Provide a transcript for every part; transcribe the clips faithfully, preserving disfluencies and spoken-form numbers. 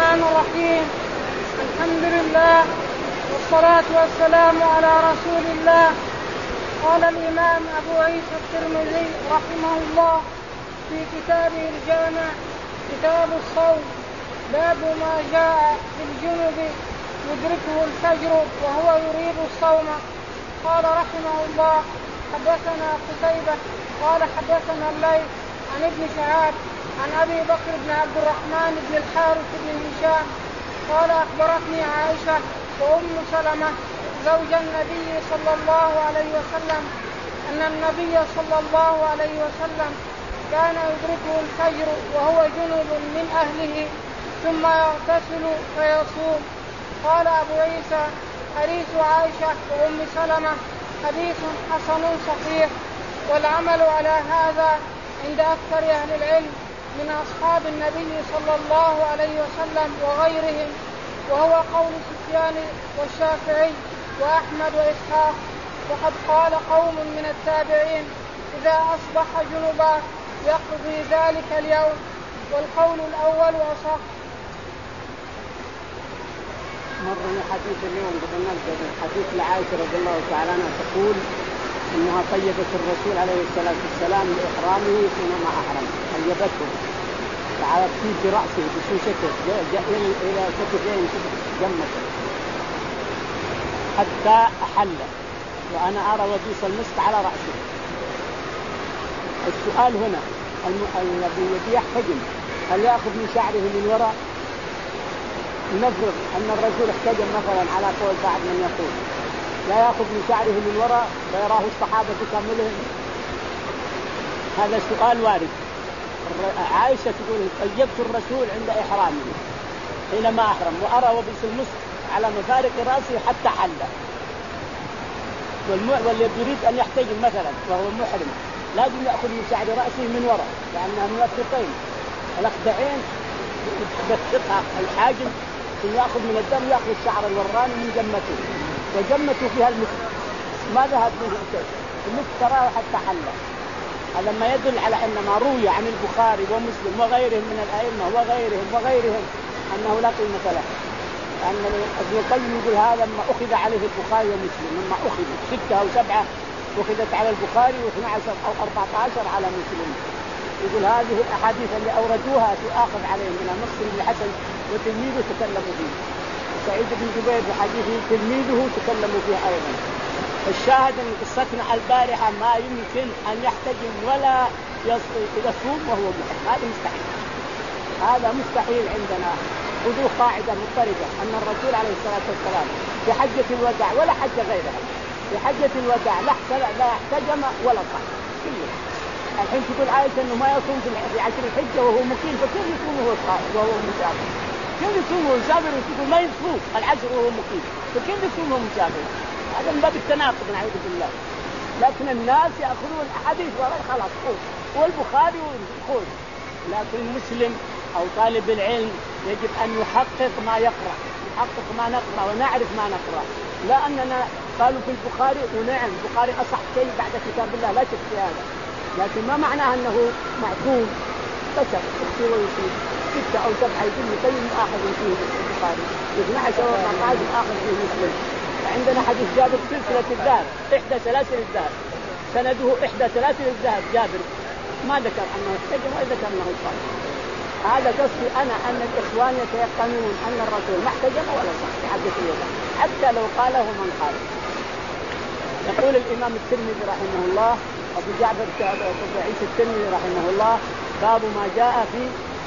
الرحمن الرحيم. الحمد لله والصلاة والسلام على رسول الله. قال الإمام أبو عيسى الترمذي رحمه الله في كتابه الجامع كتاب الصوم باب ما جاء في الجنب يدركه الفجر وهو يريد الصوم. قال رحمه الله حدثنا قتيبة قال حدثنا الليث عن ابن شهاب عن أبي بكر بن عبد الرحمن بن الحارث بن هشام قال أخبرتني عائشة وأم سلمة زوج النبي صلى الله عليه وسلم أن النبي صلى الله عليه وسلم كان يدركه الفجر وهو جنب من أهله ثم يغتسل فيصوم. قال أبو عيسى حديث عائشة وأم سلمة حديث حسن صحيح، والعمل على هذا عند أكثر أهل العلم من أصحاب النبي صلى الله عليه وسلم وغيرهم، وهو قول سفيان والشافعي وأحمد وإسحاق. وقد قال قوم من التابعين إذا أصبح جنبا يقضي ذلك اليوم، والقول الأول أصح. مرنا حديث اليوم قبل نبدأ حديث لعائشة رضي الله تعالى عنها تقول إنها طيبت الرسول عليه الصلاة والسلام لإحرامه حينما أحرم، طيبته وعلت في رأسه بشوشته جاء إلى كتفين جمته حتى أحل، وأنا أرى وبيص المسك على رأسه. السؤال هنا الذي يحتجم هل يأخذ من شعره من وراء؟ نفرض أن الرسول احتجم مثلا على قول بعض من يقول لا يأخذ من شعره من وراء ويراه الصحابة كاملهم، هذا سؤال وارد. عائشة تقول طيبت الرسول عند إحرامه حينما أحرم وأرى وبيص المسك على مفارق رأسه حتى حل. والذي يريد أن يحتجم مثلا وهو محرم لازم يأخذ من شعر رأسه من وراء لأنها موثقين الأخدعين بتقطع الحاجم، ثم يأخذ من الدم يأخذ الشعر الوراني من جمته، وجمته فيها المسك ما ذهب منه شيء، المسك تراه حتى حل. هذا ما يدل على أن ما روي عن البخاري ومسلم وغيرهم من الأئمة وغيرهم وغيرهم أنه لا قيمة له. أن ابن القيم يقول هذا ما أخذ عليه البخاري ومسلم، مما أخذ ستة أو سبعة أخذت على البخاري واثنى عشر أو أربعة عشر على مسلم. يقول هذه الأحاديث اللي أوردوها تؤخذ عليهم من نص بن حسن وتلميذه تكلموا فيه، سعيد بن جبير بحديثه تلميذه تكلموا فيه أيضا. الشاهد أن قصتنا البارحة ما يمكن أن يحتجم ولا يصوم وهو محرم، هذا مستحيل، هذا مستحيل عندنا. خذوا قاعدة مضطردة أن الرسول عليه الصلاة والسلام في حجة الوداع ولا حج غيرها، في حجة الوداع لا احتجم ولا صام كله. الحين تقول عائشة إنه ما يصوم في عشر الحجة وهو مقيم، فكيف يصوم وهو وهو مسافر؟ كيف يصوم وهو مسافر وتقول ما يصوم العشر وهو مقيم؟ فكيف يصوم وهو مسافر؟ هذا من باب التناقض نعوذ بالله. لكن الناس يأخذون الأحاديث وراء خلاص خذ، والبخاري خذ، لكن المسلم أو طالب العلم يجب أن يحقق ما يقرأ، يحقق ما نقرأ ونعرف ما نقرأ. لا أننا قالوا في البخاري ونعم البخاري أصح شيء بعد كتاب الله لا شك في هذا، لكن ما معناه أنه معصوم، بشر يصير ويصير ستة أو سبعة يقول طيب آخذ فيه البخاري اثني عشر وأربعة عشر آخذ فيه مسلم. عندنا حديث جابر سلسلة الذهب إحدى سلاسل الذهب سنده إحدى سلاسل الذهب جابر ما ذكر أنه احتجم ولا ذكر أنه صام. هذا قصدي أنا أن الإخوان يتيقنون أن الرسول ما احتجم ولا صام في حجة الوداع حتى لو قاله من قال. يقول الإمام الترمذي رحمه الله أبو جعفر أبو عيسى الترمذي رحمه الله باب ما جاء في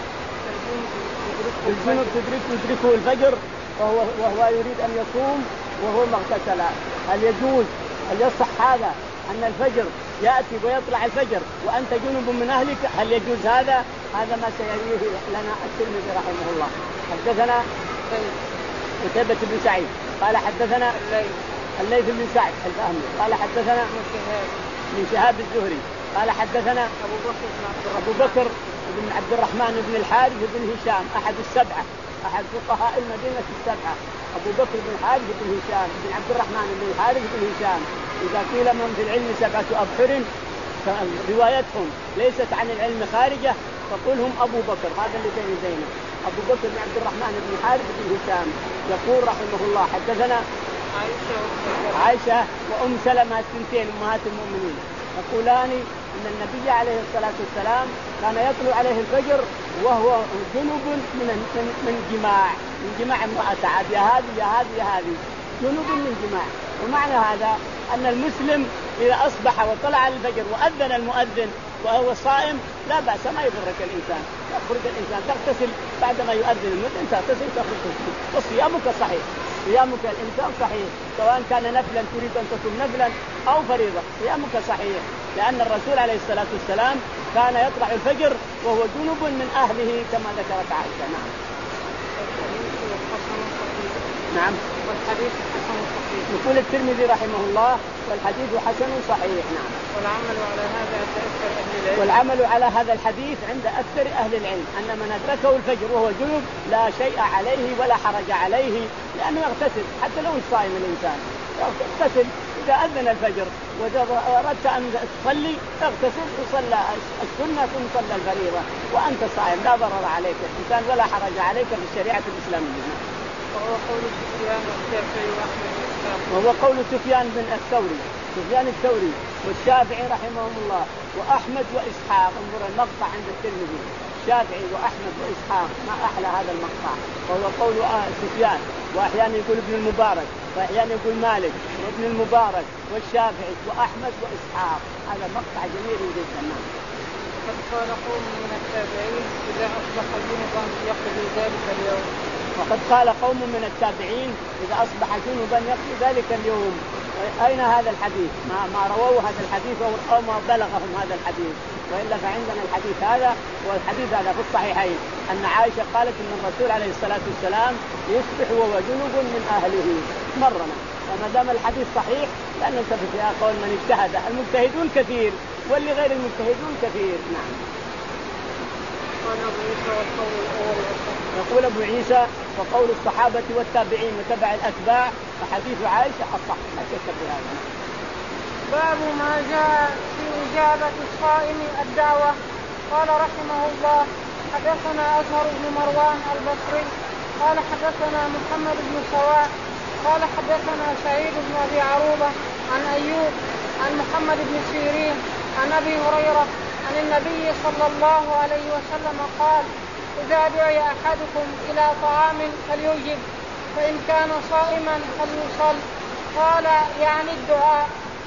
الجنب تدرك يدركه الفجر وهو, وهو يريد أن يصوم وهو مغتسل. هل يجوز هل يصح هذا أن الفجر يأتي ويطلع الفجر وأنت جنب من أهلك؟ هل يجوز هذا؟ هذا ما سيريه لنا الترمذي رحمه الله. حدثنا قتيبة بن سعيد قال حدثنا الليث بن سعد الفهمي قال حدثنا من شهاب الزهري قال حدثنا أبو بكر أبو بكر بن عبد الرحمن بن الحارث بن هشام أحد السبعة أحد فقهاء المدينة السبعة. أبو بكر بن الحارث بن هشام بن عبد الرحمن بن الحارث بن هشام. إذا قيل من في العلم سبعة أبحر روايتهم ليست عن العلم خارجة فقل هم أبو بكر، هذا اللي بين زينب، أبو بكر بن عبد الرحمن بن حارث بن هشام. يقول رحمه الله حدثنا عائشة وأم سلمة الثنتين أمهات المؤمنين يقولان إن النبي عليه الصلاة والسلام كان يطلع عليه الفجر وهو جنب من من جماع من جماع امرأته، يا هذه يا هذه يا هذه، جنب من جماع. ومعنى هذا أن المسلم إذا أصبح وطلع الفجر وأذن المؤذن وهو صائم لا بأس، ما يضرك الإنسان، يخرج الإنسان تغتسل بعدما يؤذن المؤذن، تغتسل تخرج تغتسل، وصيامك صحيح، صيامك الإنسان صحيح، سواء كان نفلا تريد أن تصوم نفلا أو فريضة صيامك صحيح، لأن الرسول عليه الصلاة والسلام كان يطلع الفجر وهو جنب من أهله كما ذكرت عائشة. نعم. نعم. والحديث حسن صحيح. يقول الترمذي رحمه الله والحديث حسن صحيح. نعم. والعمل على هذا عند أكثر أهل العلم. والعمل على هذا الحديث عند أكثر أهل العلم أن من أدركه الفجر وهو جنب لا شيء عليه ولا حرج عليه، لأنه يغتسل حتى لو صائم الإنسان، يغتسل إذا أذن الفجر وأردت أن تصلي اغتسل وصلى السنة ثم صلى الفريضة وأنت صائم، لا ضرر عليك الإنسان ولا حرج عليك في الشريعة الإسلامية. وهو قول سفيان والشافعي وأحمد وإسحاق. وهو قول سفيان بن الثوري، سفيان الثوري والشافعي رحمهم الله وأحمد وإسحاق. انظر المقطع عند الترمذي، الشافعي وأحمد وإسحاق، ما أحلى هذا المقطع. وهو قول سفيان، وأحيانا يقول ابن المبارك، وأحيانا يقول مالك وابن المبارك والشافعي وأحمد وإسحاق. هذا مقطع جميل جدا. قد قال قوم من التابعين إذا أصبح جنبا يقضي ذلك اليوم. وقد قال قوم من التابعين إذا أصبح جنبا يقضي ذلك اليوم. أين هذا الحديث؟ ما, ما رووا هذا الحديث أو ما بلغهم هذا الحديث، وإلا فعندنا الحديث هذا، والحديث هذا في الصحيحين أن عائشة قالت أن الرسول عليه الصلاة والسلام يصبح وهو جنب من أهله مرنا. وما دام الحديث صحيح لا نلتفت إلى قول من اجتهد، المجتهدون كثير واللي غير المجتهدون كثير. نعم. يقول أبو عيسى وقول الصحابة والتابعين وتبع الأتباع وحديث عائشة الصح، لا شك في هذا. باب ما جاء في إجابة الصائم الدعوة. قال رحمه الله حدثنا أزهر بن مروان البصري قال حدثنا محمد بن سواء قال حدثنا سعيد بن أبي عروبة عن أيوب عن محمد بن سيرين عن أبي هريرة عن النبي صلى الله عليه وسلم قال إذا دعي أحدكم إلى طعام فليجب، فإن كان صائما فليصل. قال يعني الدعاء.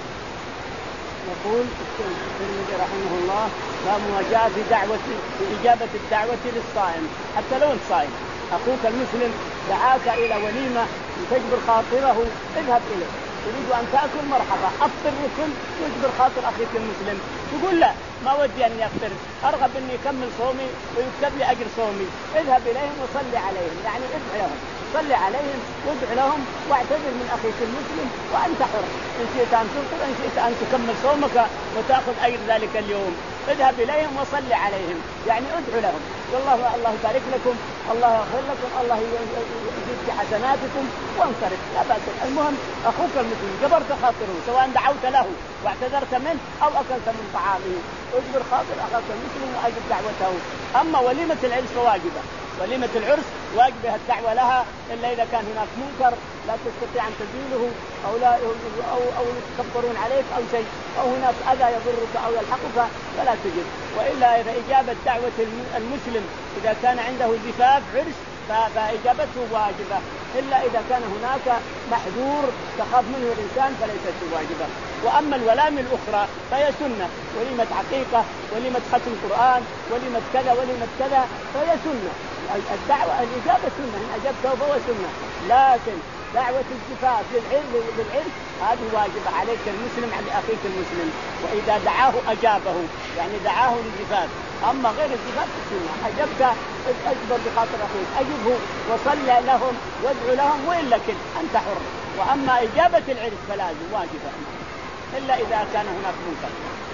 يقول الترمذي رحمه الله باب ما جاء في دعوة في إجابة الدعوة للصائم، حتى لو أنت صائم أخوك المسلم دعاك إلى وليمة تجبر خاطره اذهب إليه، تريد أن تأكل مرحبا، أفطر وكل تجبر خاطر أخيك المسلم، تقول لا ما ودي أن يفطر، أرغب أني أكمل صومي ويكتب لي أجر صومي، اذهب إليهم وصلي عليهم، يعني ادعي لهم، صلي عليهم وادع لهم واعتذر من أخيك المسلم وأنت حر، إن شئت أن تفطر إن شئت أن تكمل صومك وتأخذ أجر ذلك اليوم، اذهب إليهم وصلي عليهم، يعني ادعو لهم والله الله يبارك لكم، الله يغفر لكم، الله يزيد في حسناتكم وانصرف، لا بأس. المهم أخوك المسلم جبرت خاطره سواء دعوت له واعتذرت منه أو أكلت من طعامه، اجبر خاطر أخوك المسلم وأجب دعوته. أما وليمة العرس فواجبة، وليمة العرس واجبة الدعوة لها إلا إذا كان هناك منكر لا تستطيع أن تزيله أو لا أو أو يتكبرون عليك أو شيء أو هناك أذى يضرك أو يلحقك فلا تجب. وإلا إذا إجابة دعوة المسلم إذا كان عنده زفاف عرس فإجابته واجبة، إلا إذا كان هناك محذور تخاف منه الإنسان فليست واجبة. وأما الولائم الأخرى فهي سنة، وليمة عقيقة، وليمة ختم القرآن، وليمة كذا وليمة كذا فهي سنة. الدعوة الإجابة سنة، إن أجبته فهو سنة، لكن دعوة الزفاف للعلم للعلم هذه واجبة عليك المسلم على أخيك المسلم، وإذا دعاه أجابه يعني دعاه للزفاف. أما غير الزفاف السنة، أجبت أجبر بخاطر أخيك أجبه وصلى لهم وادعو لهم وإلا كل أنت حر. وأما إجابة العرس فلازم واجبة إلا إذا كان هناك منكر.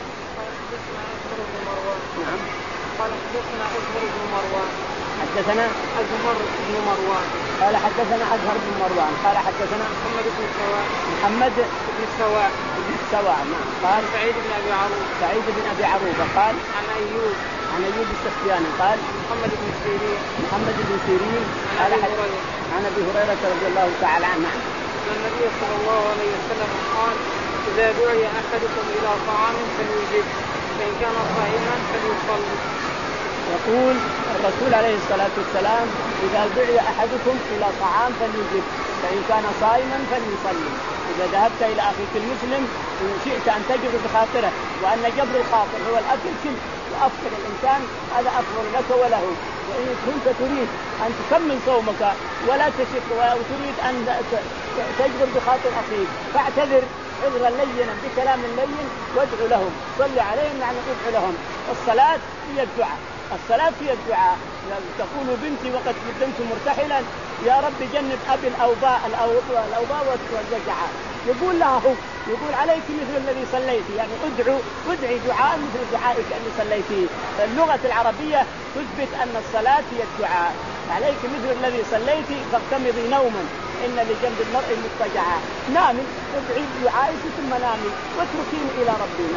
نعم. قال حدثنا أزهر بن مروان حدثنا أزهر بن مروان قال حدثنا أزهر بن مروان قال حدثنا محمد بن سواء محمد بن سواء بن سواء نعم قال سعيد بن أبي عروبة سعيد بن أبي عروبة قال عن أيوب عن أيوب السختياني قال محمد بن سيرين محمد بن سيرين قال عن أبي هريرة رضي الله تعالى عنه أن النبي صلى الله عليه وسلم قال إذا دعي أحدكم إلى طعام فليجب فإن كان صائما فليصلي. يقول الرسول عليه الصلاة والسلام إذا دعي أحدكم إلى طعام فليجب فإن كان صائما فليصلي. إذا ذهبت إلى أخيك المسلم إن شئت أن تجبر بخاطره، وأن جبر الخاطر هو الأكل كل وأفطر الإنسان هذا أفضل لك وله. وإن كنت تريد أن تكمل صومك ولا تشك وتريد أن تجبر بخاطر أخيك فاعتذر عذرا لينا بكلام لين وادعو لهم، صل عليهم يعني ادعو لهم. الصلاة هي الدعاء، الصلاة هي الدعاء. تقول بنتي وقد قدمت مرتحلا يا رب جنب أبي الأوباء الأوباء والوجعاء، يقول لها هو يقول عليك مثل الذي صليتي، يعني ادعو ادعي دعاء مثل دعائك اللي صليتيه. اللغة العربية تثبت أن الصلاة هي الدعاء. عليك مثل الذي صليتي فاغتمضي نوما إن لجنب المرء مضطجعا، نامي ادعي دعائك ثم نامي واتركيني إلى ربنا.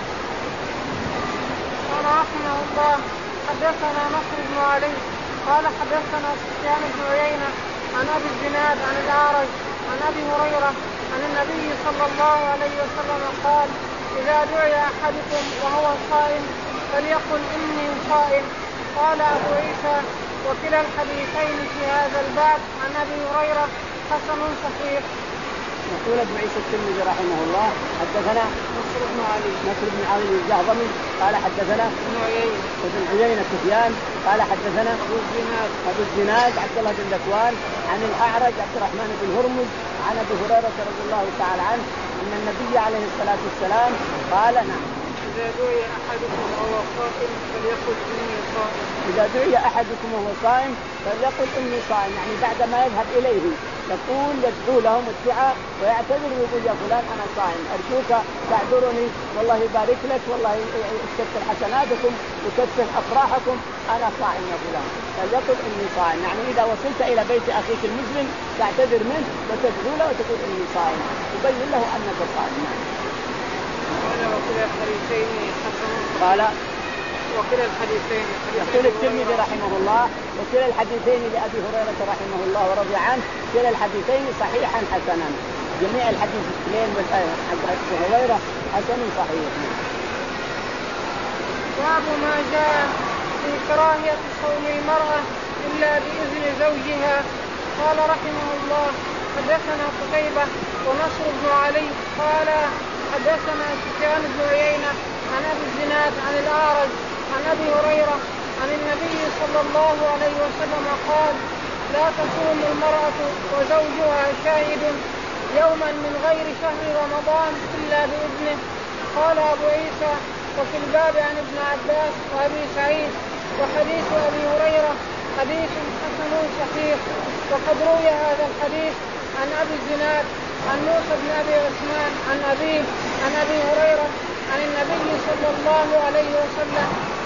قال رحمه الله حدثنا نصر بن علي قال حدثنا سفيان بن عيينة عن أبي الزناد عن الأعرج عن أبي هريرة عن النبي صلى الله عليه وسلم قال إذا دعي أحدكم وهو صائم فليقل إني صائم. قال أبو عيسى وكلا الحديثين في هذا الباب عن أبي هريرة حسن صحيح. يقول ابن عيسى الترمذي رحمه الله حدثنا نصر بن علي نصر بن علي الجهضمي قال حدثنا ابن عيينة ابن عيينة سفيان قال حدثنا أبو الزناد أبو الزناد عبد الله بن ذكوان عن الأعرج عبد الرحمن بن هرمز عن أبي هريرة رضي الله تعالى عنه أن النبي عليه الصلاة والسلام قال نعم إذا دعي أحدكم وهو صائم فليقل إني صائم. إذا دعي أحدكم وهو صائم فليقل إني صائم، يعني بعد ما يذهب إليه يقول يدعو لهم الدعاء ويعتذر ويقول يا فلان أنا صائم أرجوك تعذرني والله يبارك لك والله يكثر حسناتكم ويكثر أفراحكم أنا صائم يا فلان. فليقل إني صائم، يعني إذا وصلت إلى بيت أخيك المسلم تعتذر منه وتدعو له وتقول إني صائم تبين له أنك صائم. قال وكلا الحديثين حسن قال وكلا الحديثين يقول الترمذي رحمه الله وكلا الحديثين لأبي هريرة رحمه الله ورضي عنه كلا الحديثين صحيحا حسنا، جميع الحديث الاثنين والآية عن أبي هريرة حسن صحيح. باب ما جاء في كراهية صوم المرأة إلا بإذن زوجها. قال رحمه الله حدثنا قتيبة ونصر بن علي قال حدثنا سفيان بن عيينة عن أبي الزناد عن الأعرج عن أبي هريرة عن النبي صلى الله عليه وسلم قال لا تصوم المرأة وزوجها شاهد يوما من غير شهر رمضان إلا بإذنه. قال أبو عيسى وفي الباب عن ابن عباس وأبي سعيد وحديث أبي هريرة حديث حسن صحيح. وقد روي هذا الحديث عن أبي الزناد عن موسى بن أبي عثمان عن أبيه عن أبي هريرة عن النبي صلى الله عليه وسلم.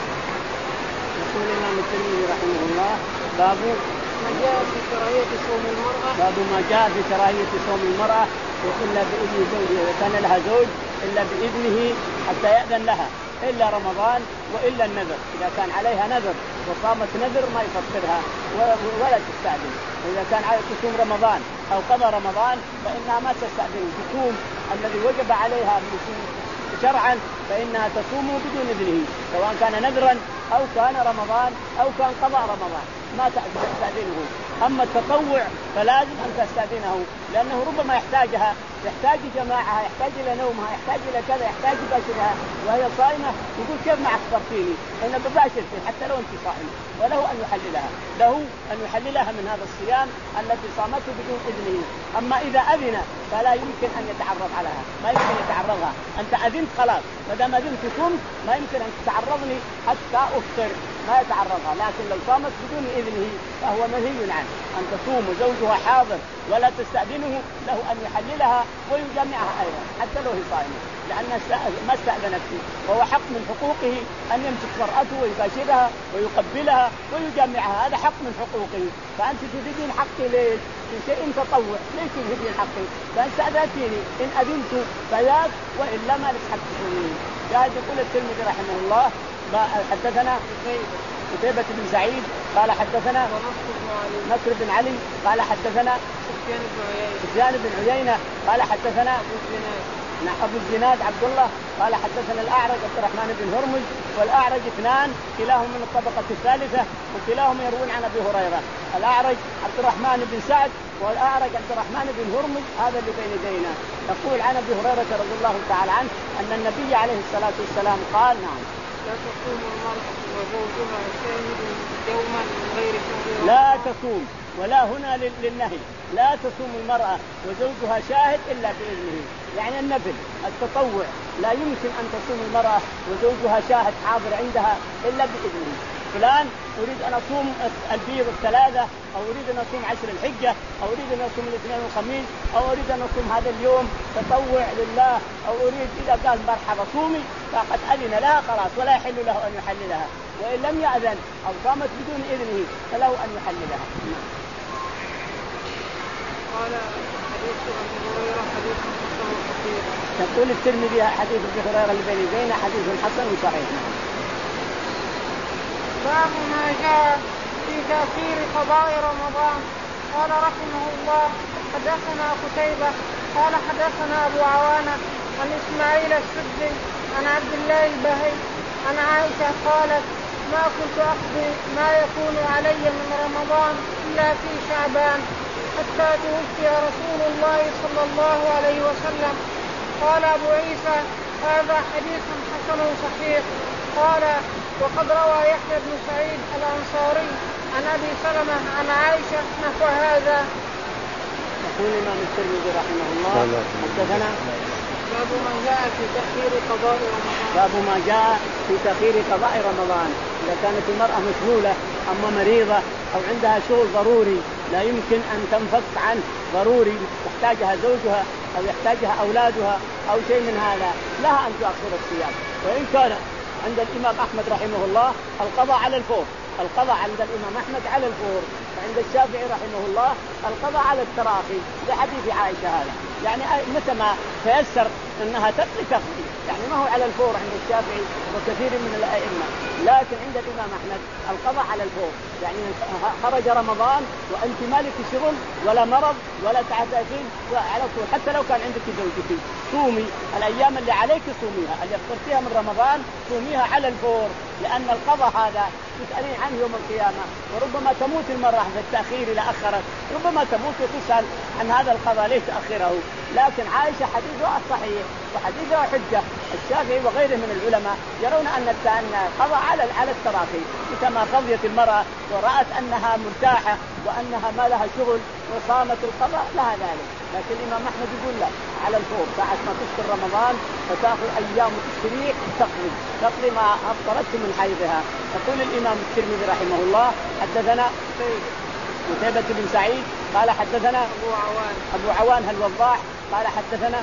يقول الإمام الترمذي رحمه الله باب ما جاء في كراهية صوم المرأة باب ما جاء في كراهية صوم المرأة إلا بإذن زوجها، إذا كان لها زوج إلا بإذنه حتى يأذن لها إلا رمضان وإلا النذر. إذا كان عليها نذر وصامت نذر ما يفطرها ولا تستأذن. وإذا كان عليها تصوم رمضان أو قضى رمضان فإنها ما تستأذن، تصوم الذي وجب عليها شرعا فإنها تصوم بدون إذنه سواء كان نذرا أو كان رمضان أو كان قضاء رمضان ما تستأذنه. أما التطوع فلازم أن تستأذنه لأنه ربما يحتاجها، يحتاج جماعها، يحتاج إلى نومها، يحتاج إلى كذا، يحتاج باشرها وهي صائمة يقول كيف ما أخبرتيني إن بباشرتي حتى لو أنت صائمة، وله أن يحللها له أن يحللها من هذا الصيام التي صامته بدون إذنه. أما إذا أذن فلا يمكن أن يتعرض عليها، ما يمكن يتعرضها. أنت أذنت خلاص، ما دام أذنت صمت ما يمكن أن تتعرضني حتى أفطر، ما يتعرضها. لكن لو صامت بدون إذنه فهو منهي عنه أن تصوم وزوجها حاضر ولا تستأذنه، له أن يحللها ويجامعها أيضا حتى لو هي صائمة لأن ما استأذنت فيه، وهو حق من حقوقه أن يمسك مرأته ويباشرها ويقبلها ويجامعها، هذا حق من حقوقه. فأنت تريدين حقي ليش؟ في شيء تطوع ليش تريدين حقي؟ فأنت استأذنتيني إن أذنت فياك وإلا ما لك حق تقولين. جاء يقول الترمذي رحمه الله حدثنا قتيبة بن سعيد قال حدثنا نصر بن علي قال حدثنا سفيان بن عيينة قال حدثنا أبو الزناد عبد الله قال حدثنا الأعرج عبد الرحمن بن هرمز. والأعرج اثنان كلاهم من الطبقة الثالثة وكلاهم يروون عن أبي هريرة. الأعرج عبد الرحمن بن سعد والأعرج عبد الرحمن بن هرمز هذا اللي بين يدينا. يقول عن أبي هريرة رضي الله تعالى عنه أن النبي عليه الصلاة والسلام قال نعم لا تصوم المرأة وزوجها شاهد يوما من غير شهر. لا تصوم ولا هنا للنهي. لا تصوم المرأة وزوجها شاهد إلا بإذنه يعني النفل التطوع. لا يمكن أن تصوم المرأة وزوجها شاهد حاضر عندها إلا بإذنه. فلان أريد أن أصوم البيض الثلاثة أو أريد أن أصوم عشر الحجة أو أريد أن أصوم الاثنين والخميس أو أريد أن أصوم هذا اليوم تطوع لله أو أريد إذا قال مرحبا صومي فقد أذن لها خلاص ولا يحل له أن يحللها. وإن لم يأذن أو قامت بدون إذنه فله أن يحللها. قال حديث أبي هريرة حديث حسن صحيح. يقول الترمذي حديث أبي هريرة اللي بين يدينا حديث حسن صحيح. باب ما جاء في تأخير قضاء رمضان. قال رحمه الله حدثنا قتيبة قال حدثنا أبو عوانة عن إسماعيل السدي عن عبد الله البهي عن عائشة قالت ما كنت أقضي ما يكون علي من رمضان إلا في شعبان حتى توفي رسول الله صلى الله عليه وسلم. قال أبو عيسى هذا حديث حسن صحيح. قال وقد روى يحيى بن سعيد الأنصاري عن أبي سلمة عن عائشة نحو هذا. يقول الإمام الترمذي رحمه الله حدثنا باب ما جاء في تأخير قضاء رمضان. باب ما جاء في تأخير قضاء رمضان. إذا كانت المرأة مشغولة أما مريضة أو عندها شغل ضروري لا يمكن أن تنفك عنه ضروري يحتاجها زوجها أو يحتاجها أولادها أو شيء من هذا لها أن تؤخر الصيام. وإن كان عند الإمام أحمد رحمه الله القضاء على الفور. القضاء عند الإمام أحمد على الفور. وعند الشافعي رحمه الله القضاء على التراخي لحديث عائشة هذا يعني متى ما تيسر أنها تقضي تقضي يعني ما هو على الفور عند الشافعي وكثير من الأئمة. لكن عند الإمام أحمد القضاء على الفور يعني خرج رمضان وأنت مالك شغل ولا مرض ولا تعتادين على طول حتى لو كان عندك زوجك صومي الأيام اللي عليك صوميها اللي اخترتيها من رمضان صوميها على الفور لأن القضاء هذا تسألين عنه يوم القيامة. وربما تموت المرأة في التأخير إلى أخرت ربما تموت وتسأل عن هذا القضاء ليش تأخره. لكن عائشة حديثها الصحيح وحديثها حجة. الشافعي وغيره من العلماء يرون أن القضاء على على التراخي كما قضيت المرأة ورأت أنها مرتاحة وأنها ما لها شغل وصامت القضاء لها ذلك. لكن الإمام أحمد يقول لا على الفور ساعة ما تفطر رمضان فتأخذ أيام التشريع تقضي تقضي ما أفطرت من حيضها. يقول الإمام الترمذي رحمه الله حدثنا قتيبة بن سعيد قال حدثنا أبو عوان أبو عوان الوضاح قال حدثنا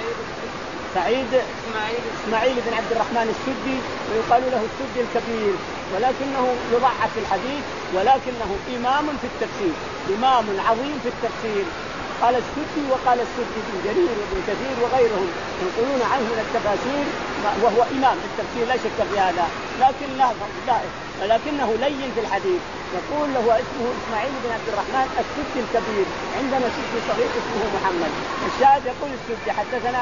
سعيد إسماعيل إسماعيل بن عبد الرحمن السدي ويقال له السدي الكبير ولكنه يضعف في الحديث ولكنه إمام في التفسير إمام عظيم في التفسير. قال السدي وقال السدي بن جرير وابن كثير وغيرهم ينقلون عنه من التفاسير وهو إمام في التفسير لا شك في هذا لكن لا لا ولكنه لين في الحديث. يقول له اسمه إسماعيل بن عبد الرحمن السدي الكبير عندنا سدي صغير اسمه محمد. الشاهد يقول السدي حدثنا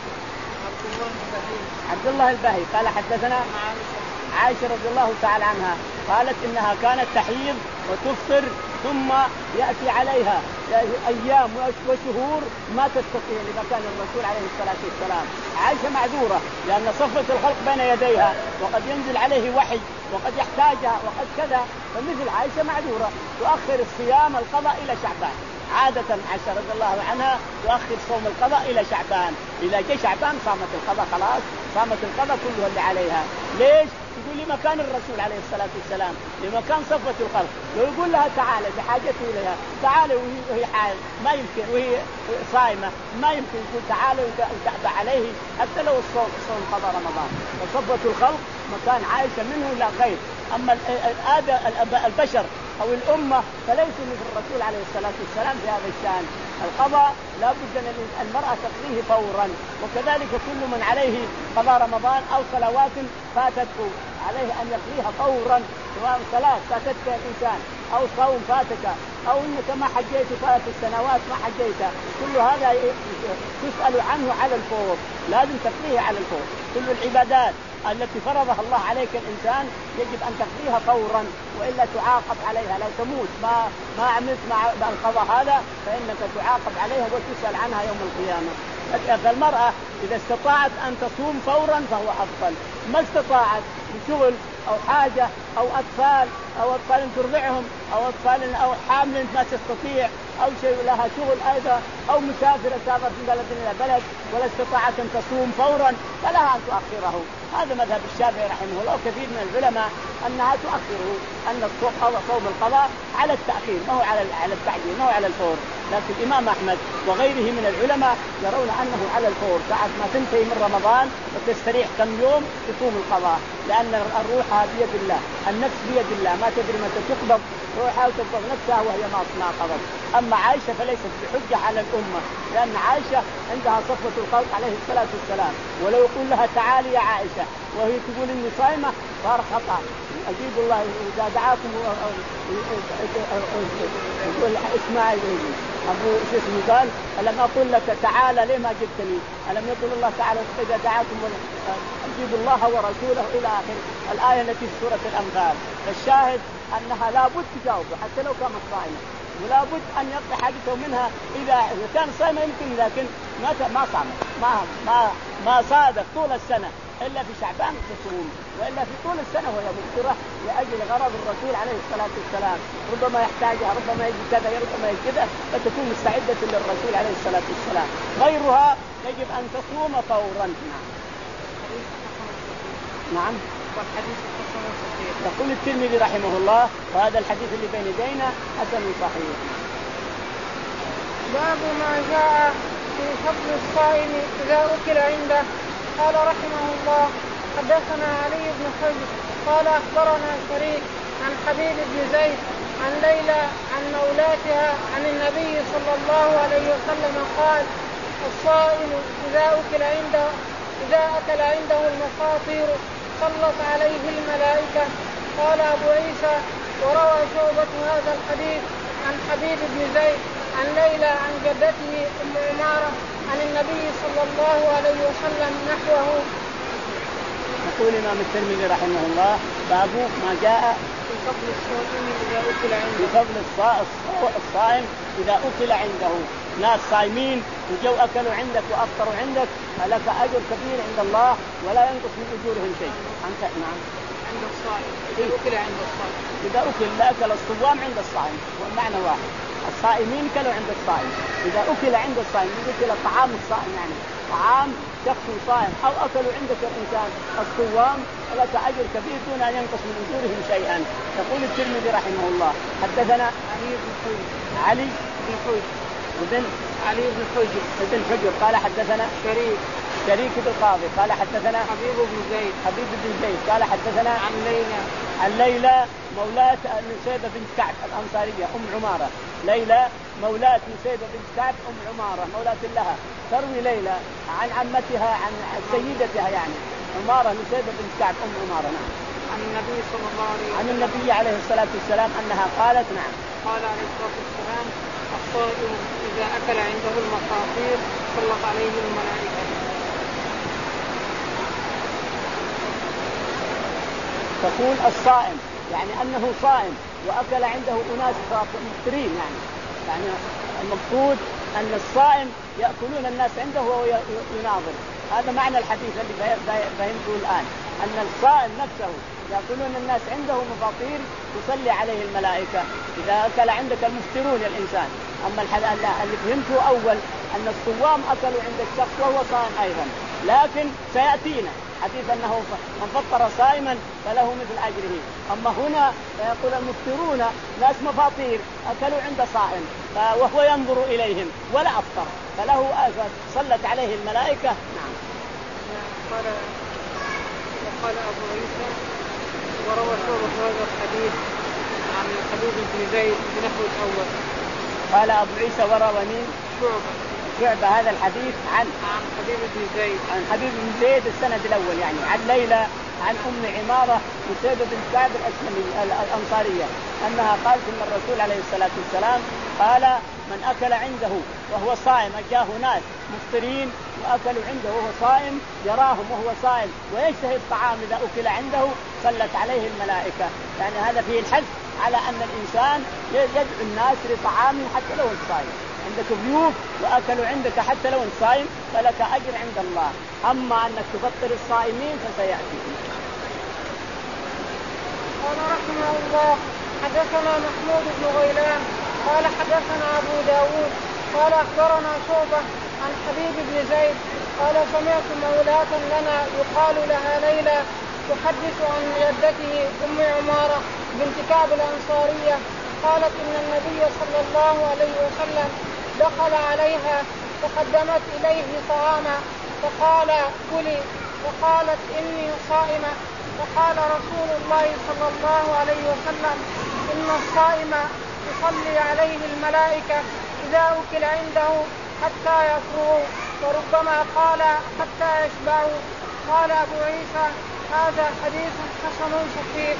عبد الله البهي قال حدثنا عائشة رضي الله تعالى عنها قالت إنها كانت تحيض وتفطر ثم يأتي عليها أيام وشهور ما تستطيع لما كان الرسول عليه الصلاة والسلام. عائشة معذورة لأن صفة الخلق بين يديها وقد ينزل عليه وحي وقد يحتاجها وقد كذا فمثل عائشة معذورة تؤخر الصيام القضاء إلى شعبان. عادة عائشة رضي الله عنها تؤخر صوم القضاء إلى شعبان. إذا جاء شعبان صامت القضاء خلاص صامت القضاء كله اللي عليها. ليش؟ يقول لمكان الرسول عليه الصلاة والسلام لمكان صفة الخلق لو يقول لها تعالى بحاجته إليها تعالى وهي حال ما يمكن وهي صائمة ما يمكن يقول تعالى وتأبى عليه حتى لو الصوم صوم قضاء رمضان. وصفة الخلق مكان عائشة منه لا غير. أما البشر أو الأمة فليسوا مثل الرسول عليه الصلاة والسلام في هذا الشأن. القضاء لا بد أن المرأة تقضيه فورا وكذلك كل من عليه قضاء رمضان أو صلوات فاتته عليه أن يقضيها فورا، سواء صلاة فاتتك الإنسان أو صوم فاتك أو إنك ما حجيت فات السنوات ما حجيت، كل هذا تسأل عنه على الفور، لازم تقضيه على الفور. كل العبادات التي فرضها الله عليك الإنسان يجب أن تقضيها فورا، وإلا تعاقب عليها. لو تموت ما ما عملت مع القضاء هذا فإنك تعاقب عليها وتسأل عنها يوم القيامة. فالمرأة إذا استطاعت أن تصوم فورا فهو أفضل، ما استطاعت بشغل أو حاجة أو أطفال أو أطفال ترضعهم أو أطفال أو حامل ما تستطيع أو شيء لها شغل أيضا أو مسافرة سافرت من بلد إلى بلد ولا استطاعت أن تصوم فورا فلها أن تؤخره. هذا مذهب الشافعي رحمه الله وكثير من العلماء أنها تؤخره، أن الصوم أو صوم القضاء على التأخير ما هو على على التعجيل ما هو على الفور. لكن الإمام أحمد وغيره من العلماء يرون أنه على الفور، بعد ما تنتهي من رمضان وتستريح كم يوم تصوم القضاء، لأن الروح بيد الله، النفس بيد الله، ما تدري متى تقبض روحها وتقبض نفسها وهي ما قبض. أما عائشة فليست بحجة على الأمة، لأن عائشة عندها صفوة الخلق عليه الصلاة والسلام، ولو يقول لها تعالي يا عائشة وهي تقول إني صايمة صار خطأ. أجيب الله إذا دعاكم يقول اسمعي أبو شو اسمه قال ألم أقول لك تعالى ليه ما جبتني؟ ألم يقول الله تعالى إذا دعاكم أجيب الله ورسوله إلى آخر الآية التي في سورة الأنفال. فالشاهد أنها لابد تجاوبه حتى لو كانت صائمة، ولا بد أن يقضي حاجته منها. إذا كان صائمة يمكن، لكن ما ما صامت ما ما ما صادق طول السنة إلا في شعبان تصوم، وإلا في طول السنة وهي مفطرة لأجل غرض الرسول عليه الصلاة والسلام، ربما يحتاجها ربما يجي كذا ربما يجي كذا فتكون مستعدة للرسول عليه الصلاة والسلام. غيرها يجب أن تصوم فورا. نعم. والحديث حسن صحيح. يقول الترمذي رحمه الله وهذا الحديث اللي بين يدينا حسن صحيح. باب ما جاء في فضل الصائم إذا أكل عنده. قال رحمه الله حدثنا علي بن حجر قال أخبرنا شريك عن حبيب بن زيد عن ليلى عن مولاتها عن النبي صلى الله عليه وسلم قال الصائم إذا أكل عنده إذا أكل عنده المفاطير صلت عليه الملائكة. قال أبو عيسى وروى شعبة هذا الحديث عن حبيب بن زيد عن ليلى عن جدته أم عمارة عن النبي صلى الله عليه وسلم نحوه. يقول الإمام الترمذي رحمه الله باب ما جاء في فضل الصائم إذا أكل عنده. في فضل الصائم إذا أكل عنده. ناس صائمين وجو أكلوا عندك وأفطروا عندك فلك أجر كبير عند الله ولا ينقص من أجورهم شيء. أنت نعم. عند الصائم إذا أكل عند الصائم. إذا أكل لا أكل الصوام عند الصائم والمعنى واحد. الصائمين كلوا عند الصائم. إذا أكل عند الصائم أكل طعام الصائم يعني طعام شخص صائم أو أكلوا عندك الإنسان الصوام لك أجر كبير دون أن ينقص من أجورهم شيئا. يقول الترمذي رحمه الله حدثنا علي بن حجر علي بن حجر ابن علي بن حجر ابن حجر قال حدثنا شريك شريك بن القاضي قال حدثنا حبيب بن زيد حبيب بن زيد قال حدثنا عن ليلى عن ليلى مولاة نسيبة بنت كعب الأنصارية أم عمارة. ليلى مولاة نسيبة بنت كعب أم عمارة مولاة لها تروي ليلى عن عمتها عن سيدتها يعني عمارة نسيبة بنت كعب أم عمارة. نعم. عن النبي صلى الله عليه وسلم عن النبي عليه الصلاة والسلام أنها قالت نعم قال عليه الصلاة والسلام الصائم إذا أكل عنده المفاطير صلت عليه الملائكة. تقول الصائم يعني أنه صائم وأكل عنده أناس مفطرين يعني يعني المقصود أن الصائم يأكلون الناس عنده وهو يناظر. هذا معنى الحديث اللي فهمته الآن أن الصائم نفسه يأكلون الناس عنده مفاطير تصلي عليه الملائكة إذا أكل عندك المفطرون الإنسان. أما اللي فهمته أول أن الصوام أكلوا عند الشخص وهو صائم أيضا، لكن سيأتينا حديث أنه من فطر صائما فله مثل أجره. أما هنا فيقول المفطرون ناس مفاطير أكلوا عند صائم وهو ينظر إليهم ولا أفطر فله أجر صلت عليه الملائكة. نعم. قال وقال أبو عيسى وروى شعبة هذا الحديث عن حبيب بن زيد بنحو الأول. قال أبو عيسى وروى مين؟ شعبة شعبة هذا الحديث عن عن حبيب بن زيد عن حبيب بن زيد السند الأول يعني عن ليلى عن أم عمارة نسيبة بنت كعب الأنصارية أنها قالت إن الرسول عليه الصلاة والسلام قال من أكل عنده وهو صائم، جاء ناس مفطرين وأكلوا عنده وهو صائم، يراهم وهو صائم ويشتهي الطعام إذا أكل عنده صلت عليه الملائكة. يعني هذا فيه الحث على أن الإنسان يدعو الناس لطعام حتى لو أنت صائم، عندك ضيوف وأكلوا عندك حتى لو أنت صائم فلك أجر عند الله. أما أنك تفطر الصائمين فسيأتي. قال رحمه الله حدثنا محمود بن غيلان قال حدثنا أبو داود قال أخبرنا شعبة عن حبيب بن زيد قال سمعت مولاة لنا يقال لها ليلى تحدث عن جدته أم عمارة بنت كعب الأنصارية قالت إن النبي صلى الله عليه وسلم دخل عليها فقدمت إليه طعاما فقال كلي فقالت إني صائمة فقال رسول الله صلى الله عليه وسلم إن الصائم تصلي عليه الملائكة إذا أكل عنده حتى يفرغوا وربما قال حتى يشبعوا. قال أبو عيسى هذا حديث حسن صحيح.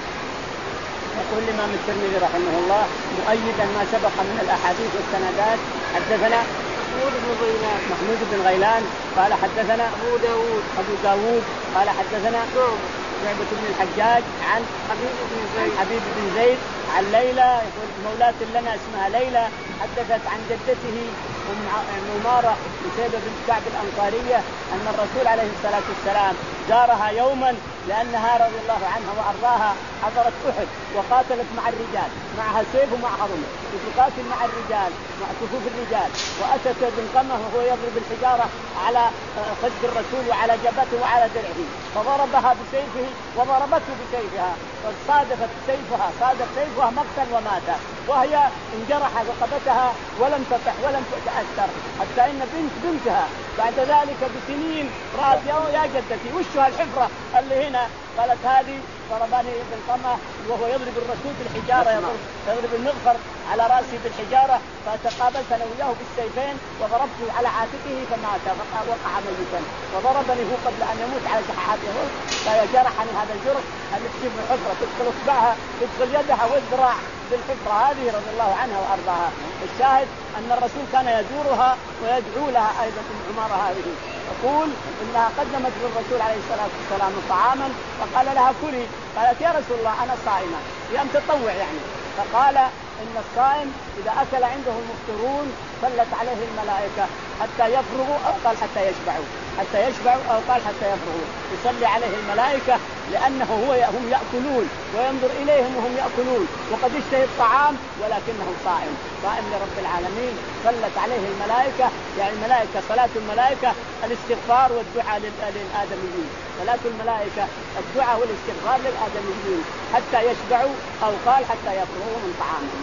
يقول الإمام الترمذي رحمه الله مؤيدا ما سبق من الأحاديث والسندات حدثنا محمود بن غيلان محمود بن غيلان قال حدثنا أبو داود أبو داود قال حدثنا شعبة بن الحجاج عن حبيب بن زيد حبيب بن زيد عن ليلى يقول مولاة لنا اسمها ليلى حدثت عن جدته أم عمارة نسيبة بنت كعب الأنصارية أن الرسول عليه الصلاة والسلام زارها يوما لأنها رضي الله عنها وأرضاها حضرت أحد وقاتلت مع الرجال معها سيف ومعها رمح وتقاتل مع الرجال مع صفوف الرجال وأتت بن قمة وهو يضرب الحجارة على خد الرسول وعلى جبهته وعلى درعه فضربها بسيفه وضربته بسيفها فصادفت سيفها صادف سيفها مقتا ومات وهي انجرح رقبتها ولم تطح ولم تتأثر حتى إن بنت بنتها بعد ذلك بسنين رأت يا جدتي وشها الحفرة اللي هنا قالت هذه ضربني ابن قمة وهو يضرب الرسول بالحجارة يضرب, يضرب المغفر على رأسه بالحجارة فتقابلت أنا وياه بالسيفين وضربته على عاتقه فمات وقع ميتا وضربني هو قبل أن يموت على شحاته فجرحني هذا الجرح اللي تصيب الحفرة تدخل اصبعها تدخل يدها والذراع بالحفرة هذه رضي الله عنها وأرضاها. الشاهد أن الرسول كان يزورها ويدعو لها أيضا أم عمارة هذه تقول إنها قدمت للرسول عليه الصلاة والسلام طعاما فقال لها كلي قالت يا رسول الله أنا صائمة يوم تطوع يعني فقال إن الصائم إذا أكل عنده المفطرون صلت عليه الملائكة حتى يفرغوا أو قال حتى يشبعوا حتى يشبعوا أو قال حتى يفرغوا يصلي عليه الملائكة لأنه هو هم يأكلون وينظر إليهم وهم يأكلون وقد اشتهي الطعام ولكنه صائم صائم لرب العالمين صلت عليه الملائكة. يعني الملائكة صلاة الملائكة الاستغفار والدعاء للآدميين صلاة الملائكة الدعاء والاستغفار للآدميين حتى يشبعوا أو قال حتى يفرغوا من طعامهم.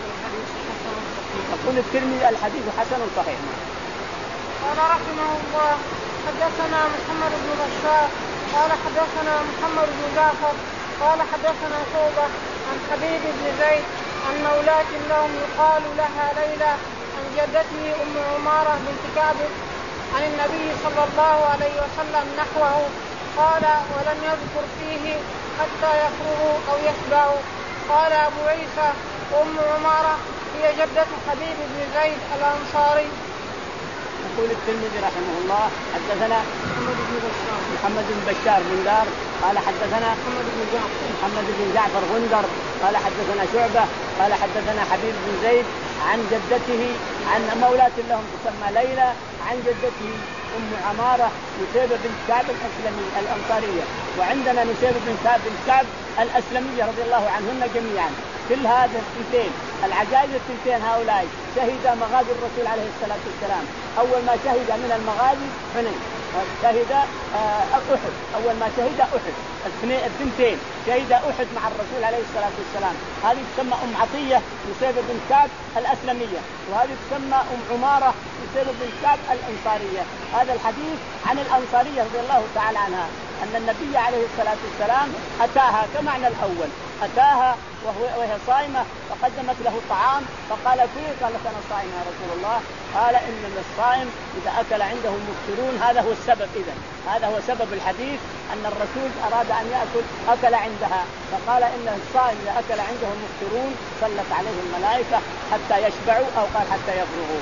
يقول الترمذي الحديث حسن صحيح. قال رحمه الله حدثنا محمد بن بشار قال حدثنا محمد بن جعفر قال حدثنا شعبة عن حبيب بن زيد عن مولاة لهم يقال لها ليلى عن جدته أم عمارة بنت كعب عن النبي صلى الله عليه وسلم نحوه قال ولم يذكر فيه حتى يفرغوا أو يشبعوا. قال أبو عيسى أم عمارة هي جدة حبيب بن زيد الأنصاري. يقول الترمذي رحمه الله حدثنا محمد بن بشار محمد بن بشار بن دار قال حدثنا محمد بن جعفر محمد بن جعفر غندر قال حدثنا شعبة قال حدثنا حبيب بن زيد عن جدته عن مولاة لهم تسمى ليلى عن جدته أم عمارة نسيبة بنت كعب الأسلمية الأنصارية وعندنا نسيبة بنت كعب الأسلمية رضي الله عنهن جميعا. كل هذه الثنتين العجائز الثنتين هؤلاء شهد مغازي الرسول عليه الصلاة والسلام. أول ما شهد من المغازي حنين شهد أحد أول ما شهد أحد الثنتين شهد أحد مع الرسول عليه الصلاة والسلام. هذه تسمى أم عطية نسيبة بنت كعب الأسلمية وهذه تسمى أم عمارة نسيبة بنت كعب الأنصارية. هذا الحديث عن الأنصارية رضي الله تعالى عنها أن النبي عليه الصلاة والسلام أتاها كمعنى الأول، أتاها وهو وهي صائمة فقدمت له الطعام فقال فيه، قالت أنا صائمة يا رسول الله. قال إن الصائم إذا أكل عنده المفطرون، هذا هو السبب. إذن هذا هو سبب الحديث، أن الرسول أراد أن يأكل أكل عندها، فقال إن الصائم إذا أكل عنده المفطرون صلت عليه الملائكة حتى يشبعوا، أو قال حتى يفرغوا.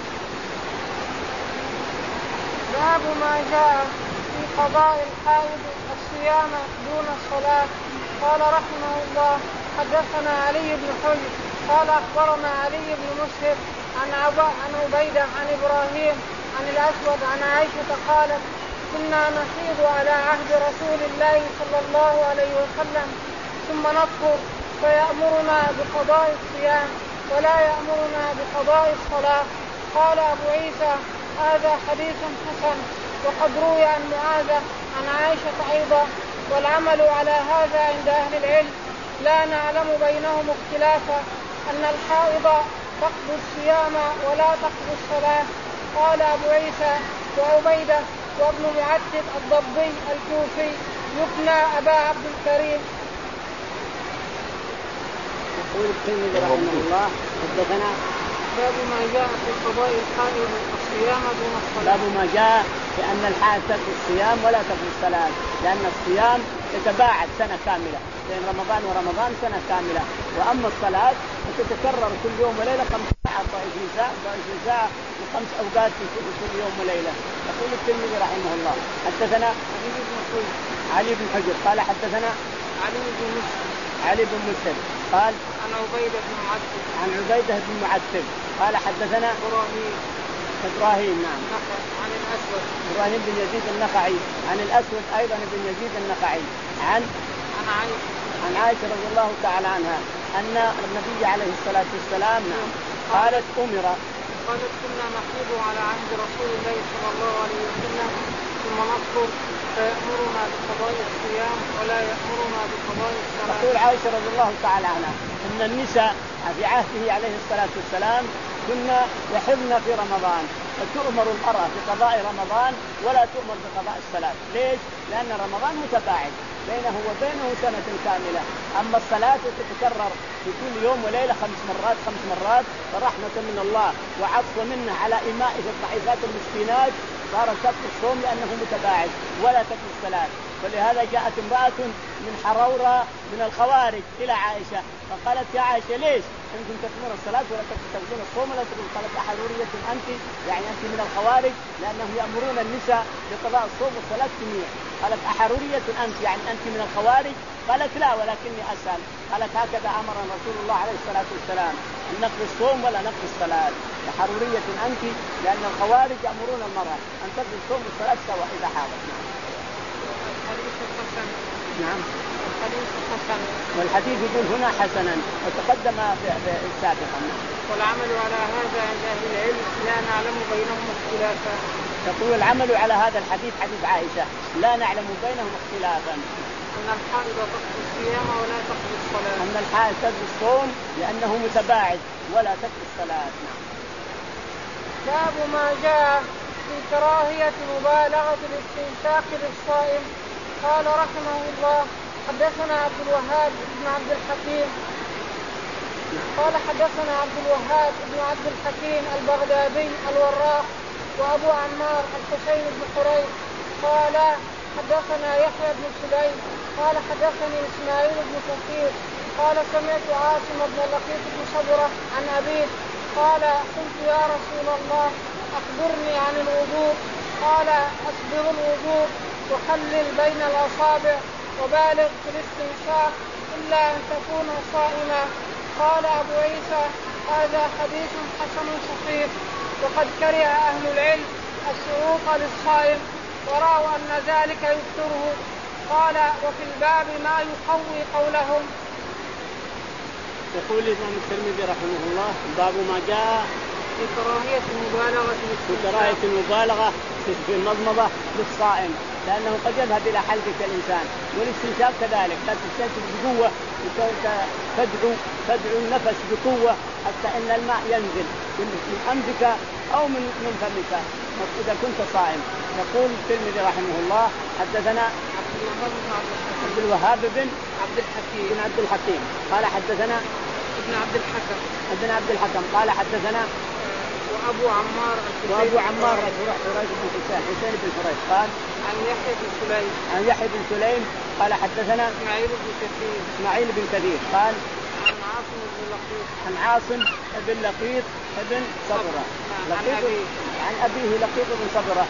باب ما جاء في قضاء الحائض الصيام دون الصلاة. قال رحمه الله حدثنا علي بن حجر قال أخبرنا علي بن مسهر عن عن عبيدة عن إبراهيم عن الأسود عن عائشة قالت كنا نحيض على عهد رسول الله صلى الله عليه وسلم ثم نطهر فيأمرنا بقضاء الصيام ولا يأمرنا بقضاء الصلاة. قال أبو عيسى هذا حديث حسن، وقد روي عن معاذ عن عائشة أيضا، والعمل على هذا عند أهل العلم، لا نعلم بينهم اختلافا أن الحائض تقضي الصيام ولا تقضي الصلاة. قال أبو عيسى وعبيدة وابن معتب الضبي الكوفي يكنى أبا عبد الكريم. يقول الترمذي رحمه الله حدثنا باب ما جاء في قضاء الحائض الصيام دون الصلاة. باب ما جاء في أن الحائض تقضي الصيام ولا تقضي الصلاة، لأن الصيام يتباعد سنة كاملة بين رمضان ورمضان سنة كاملة، وأما الصلاة فتتكرر كل يوم وليلة خمس ساعات وعشرين ساعة وعشرين ساعة وخمس أوقات في كل يوم وليلة. يقول الترمذي رحمه الله حدثنا علي بن حجر قال حدثنا علي بن مسلم علي بن مسلم قال عن عبيدة بن معتب عن عبيدة بن معتب قال حدثنا إبراهيم إبراهيم نعم عن الأسود إبراهيم بن يزيد النخعي عن الأسود أيضا بن يزيد النخعي عن عن عائشة عن عائشة رضي الله تعالى عنها أن النبي عليه الصلاة والسلام نعم قالت أمر قالت كنا نحيض على عهد رسول الله صلى الله عليه وسلم ثم نطهر فيأمرنا بقضاء الصيام ولا يأمرنا بقضاء الصلاة. تقول عائشة رضي الله تعالى عنها أن النساء في عهده عليه الصلاة والسلام كنا يحضن في رمضان، فتؤمر المرأة بقضاء رمضان ولا تؤمر بقضاء الصلاة. ليش؟ لأن رمضان متباعد بينه وبينه سنة كاملة، أما الصلاة تتكرر في كل يوم وليلة خمس مرات خمس مرات، فرحمة من الله وعطف منه على إمائه الضعيفات المسكينات صارت تقضي الصوم لأنه متباعد ولا تقضي الصلاة. ولهذا جاءت امرأة من حرورة من الخوارج إلى عائشة فقالت يا عائشة ليش أنتم تقضون الصلاة ولا تقضون الصوم ولا تقضون؟ قالت أحرورية أنت، يعني أنت من الخوارج لأنهم يأمرون النساء بقضاء الصوم والصلاة جميع. قالت أحرورية أنت، يعني أنت من الخوارج؟ قالت لا ولكني أسأل. قالت هكذا أمر رسول الله عليه الصلاة والسلام أن نقضي الصوم ولا نقضي الصلاة. أحرورية أنت لأن الخوارج يأمرون المرأة أن تقضي الصوم والصلاة سواء إذا حاضت. نعم الحديث حسن، والحديث يقول هنا حسنا وتقدم سابقا. والعمل على هذا عند أهل العلم لا نعلم بينهم اختلافا. تقول العمل على هذا الحديث حديث عائشة لا نعلم بينهم اختلافا. أن الحائض تقضي الصيام ولا تقضي الصلاة. أن الحائض تقضي الصوم لأنه متباعد ولا تقضي الصلاة. باب ما جاء في كراهية مبالغة الاستنشاق للصائم. قال رحمه الله حدثنا عبد الوهاب بن عبد الحكيم قال حدثنا عبد الوهاب بن عبد الحكيم البغدادي الوراق وأبو عمار الحسين بن حريث قال حدثنا يحيى بن سليم قال حدثني إسماعيل بن كثير قال سمعت عاصم بن لقيط بن صبرة عن أبيه قال قلت يا رسول الله أخبرني عن الوضوء. قال أسبغ الوضوء وخلل بين الأصابع وبالغ في الاستنشاق إلا أن تكون صائما. قال أبو عيسى هذا حديث حسن صحيح، وقد كره أهل العلم الشروط للصائم ورأوا أن ذلك يكثره. قال وفي الباب ما يقوي قولهم. يقول الإمام الترمذي رحمه الله باب ما جاء في كراهية المبالغة في كراهية المبالغة في المضمضة للصائم، لأنه قد يذهب إلى حلقة الإنسان، والاستنشاق كذلك لا تستنشق بقوة تدعو تدعو النفس بقوة حتى إن الماء ينزل من أنفك أو من من فمك إذا كنت صائم. يقول الترمذي رحمه الله حدثنا عبد عبد الوهاب بن عبد الحكيم بن عبد الحكيم قال حدثنا ابن عبد الحكم ابن عبد الحكم قال حدثنا وابو عمار وابو عمار حريث بن حسين حسين بن حريث قال عن يحيى بن سليم عن يحيى بن سليم قال حدثنا اسماعيل بن كثير اسماعيل بن كثير قال عن عاصم بن لقيط عن عاصم بن لقيط بن صبرة عن أبيه عن أبيه لقيط بن صبرة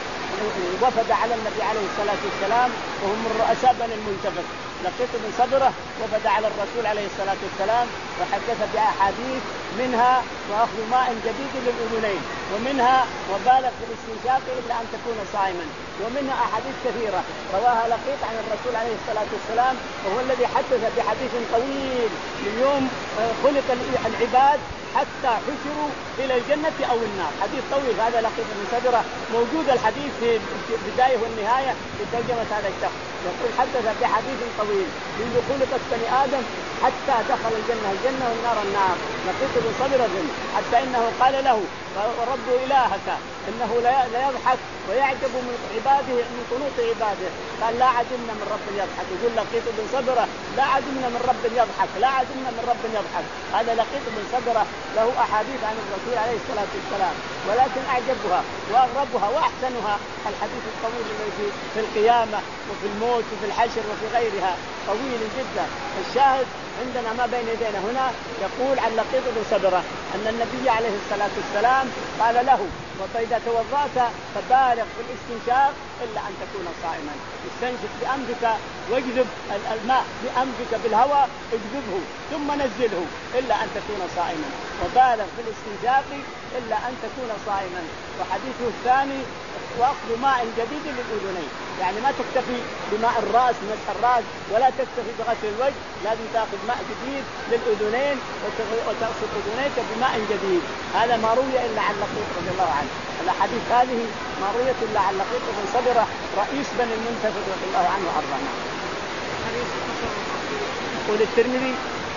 وفد على النبي عليه الصلاة والسلام وهم من رؤساء بني المنتفق. لقيط بن صبرة وفد على الرسول عليه الصلاة والسلام وحدث بأحاديث منها وأخذ ماء جديد للأذنين ومنها وبالغ في الاستنشاق إلا أن تكون صائما ومنها أحاديث كثيرة رواها لقيط عن الرسول عليه الصلاة والسلام وهو الذي حدث بحديث طويل من يوم خلق العباد حتى حشروا إلى الجنة أو النار. حديث طويل هذا لقيط بن صبرة موجود الحديث في البداية والنهاية في ترجمة هذا الشخص يقول حدث بحديث طويل منذ خلقت بني آدم حتى دخل الجنة الجنة والنار النار. لقيط بن صبرة حتى إنه قال له رب إلهك إنه لا يضحك ويعجب من عباده من قنوط عباده. قال لا عجبنا من رب يضحك. يقول لقيط بن صبرة لا عجبنا من رب يضحك لا عجبنا من رب يضحك. هذا لقيط بن صبرة له أحاديث عن الرسول عليه الصلاة والسلام ولكن أعجبها وأغربها وأحسنها الحديث الطويل الذي في القيامة وفي الموت وفي الحشر وفي غيرها طويل جدا. الشاهد عندنا ما بين يدينا هنا يقول عن لقيط بن صبرة أن النبي عليه الصلاة والسلام قال له وإذا توضأت فبالغ في الاستنشاق إلا أن تكون صائما. استنشق بأنفك واجذب الماء بأنفك بالهواء اجذبه ثم نزله إلا أن تكون صائما وبالغ في الاستنشاق إلا أن تكون صائما. وحديثه الثاني وأخذ ماء جديد للأذنين يعني ما تكتفي بماء الرأس مسح الرأس ولا تكتفي بغسل الوجه لازم تأخذ ماء جديد للأذنين وتغسل أذنيك بماء جديد. هذا ما روي إلا عن لقيط رضي الله عنه. الأحاديث هذه ما رويت إلا عن لقيط بن صبرة رئيس بني المنتفق رضي الله عنه وأرضاه. يقول الترمذي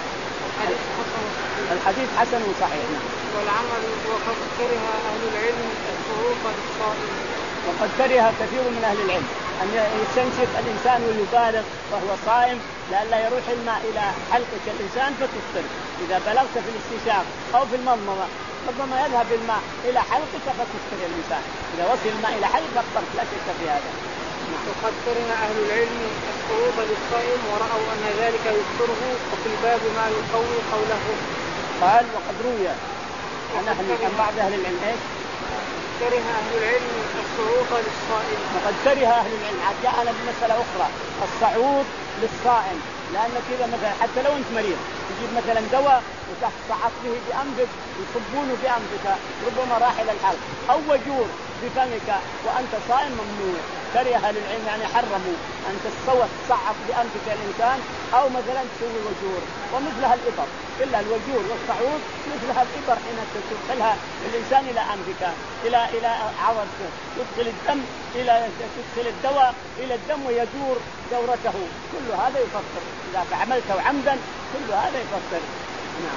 الحديث حسن وصحيح. والعمل وقد كره أهل العلم الشروط للصائم. وقد كره كثير من أهل العلم أن يستنشق الإنسان ويبالغ وهو صائم لئلا يروح الماء إلى حلقة الإنسان فتفطر. إذا بلغت في الاستنشاق أو في المضمضة ربما يذهب الماء إلى حلقك فتفطر الإنسان. إذا وصل الماء إلى حلقك فطرت لا شك في هذا. وقد كره أهل العلم الشروط للصائم ورأوا أن ذلك يفطره وفي الباب ما يقوي قوله. قال وقد روي عن أهل عن بعض أهل العلم إيش؟ كره أهل العلم الصعود للصائم. وقد كره أهل العلم عاد جاءنا بمسألة أخرى الصعود للصائم لأن كذا مثلا حتى لو أنت مريض تجيب مثلا دواء وتصعد به بأنفك يصبونه بأنفك ربما راح إلى الحلق أو وجور بفمك وأنت صائم ممنوع. كره أهل العلم يعني حرموا أن تتصوت تصعد بأنفك الإنسان أو مثلا تسوي وجور ومثلها الإبر إلا الوجور والصعود مثلها الإبر حين تدخلها الإنسان إلى أنفك إلى إلى عورته يدخل الدم إلى تدخل الدواء إلى الدم ويدور دورته كل هذا يفطر. إذا فعملته عمدا كل هذا يفطر. نعم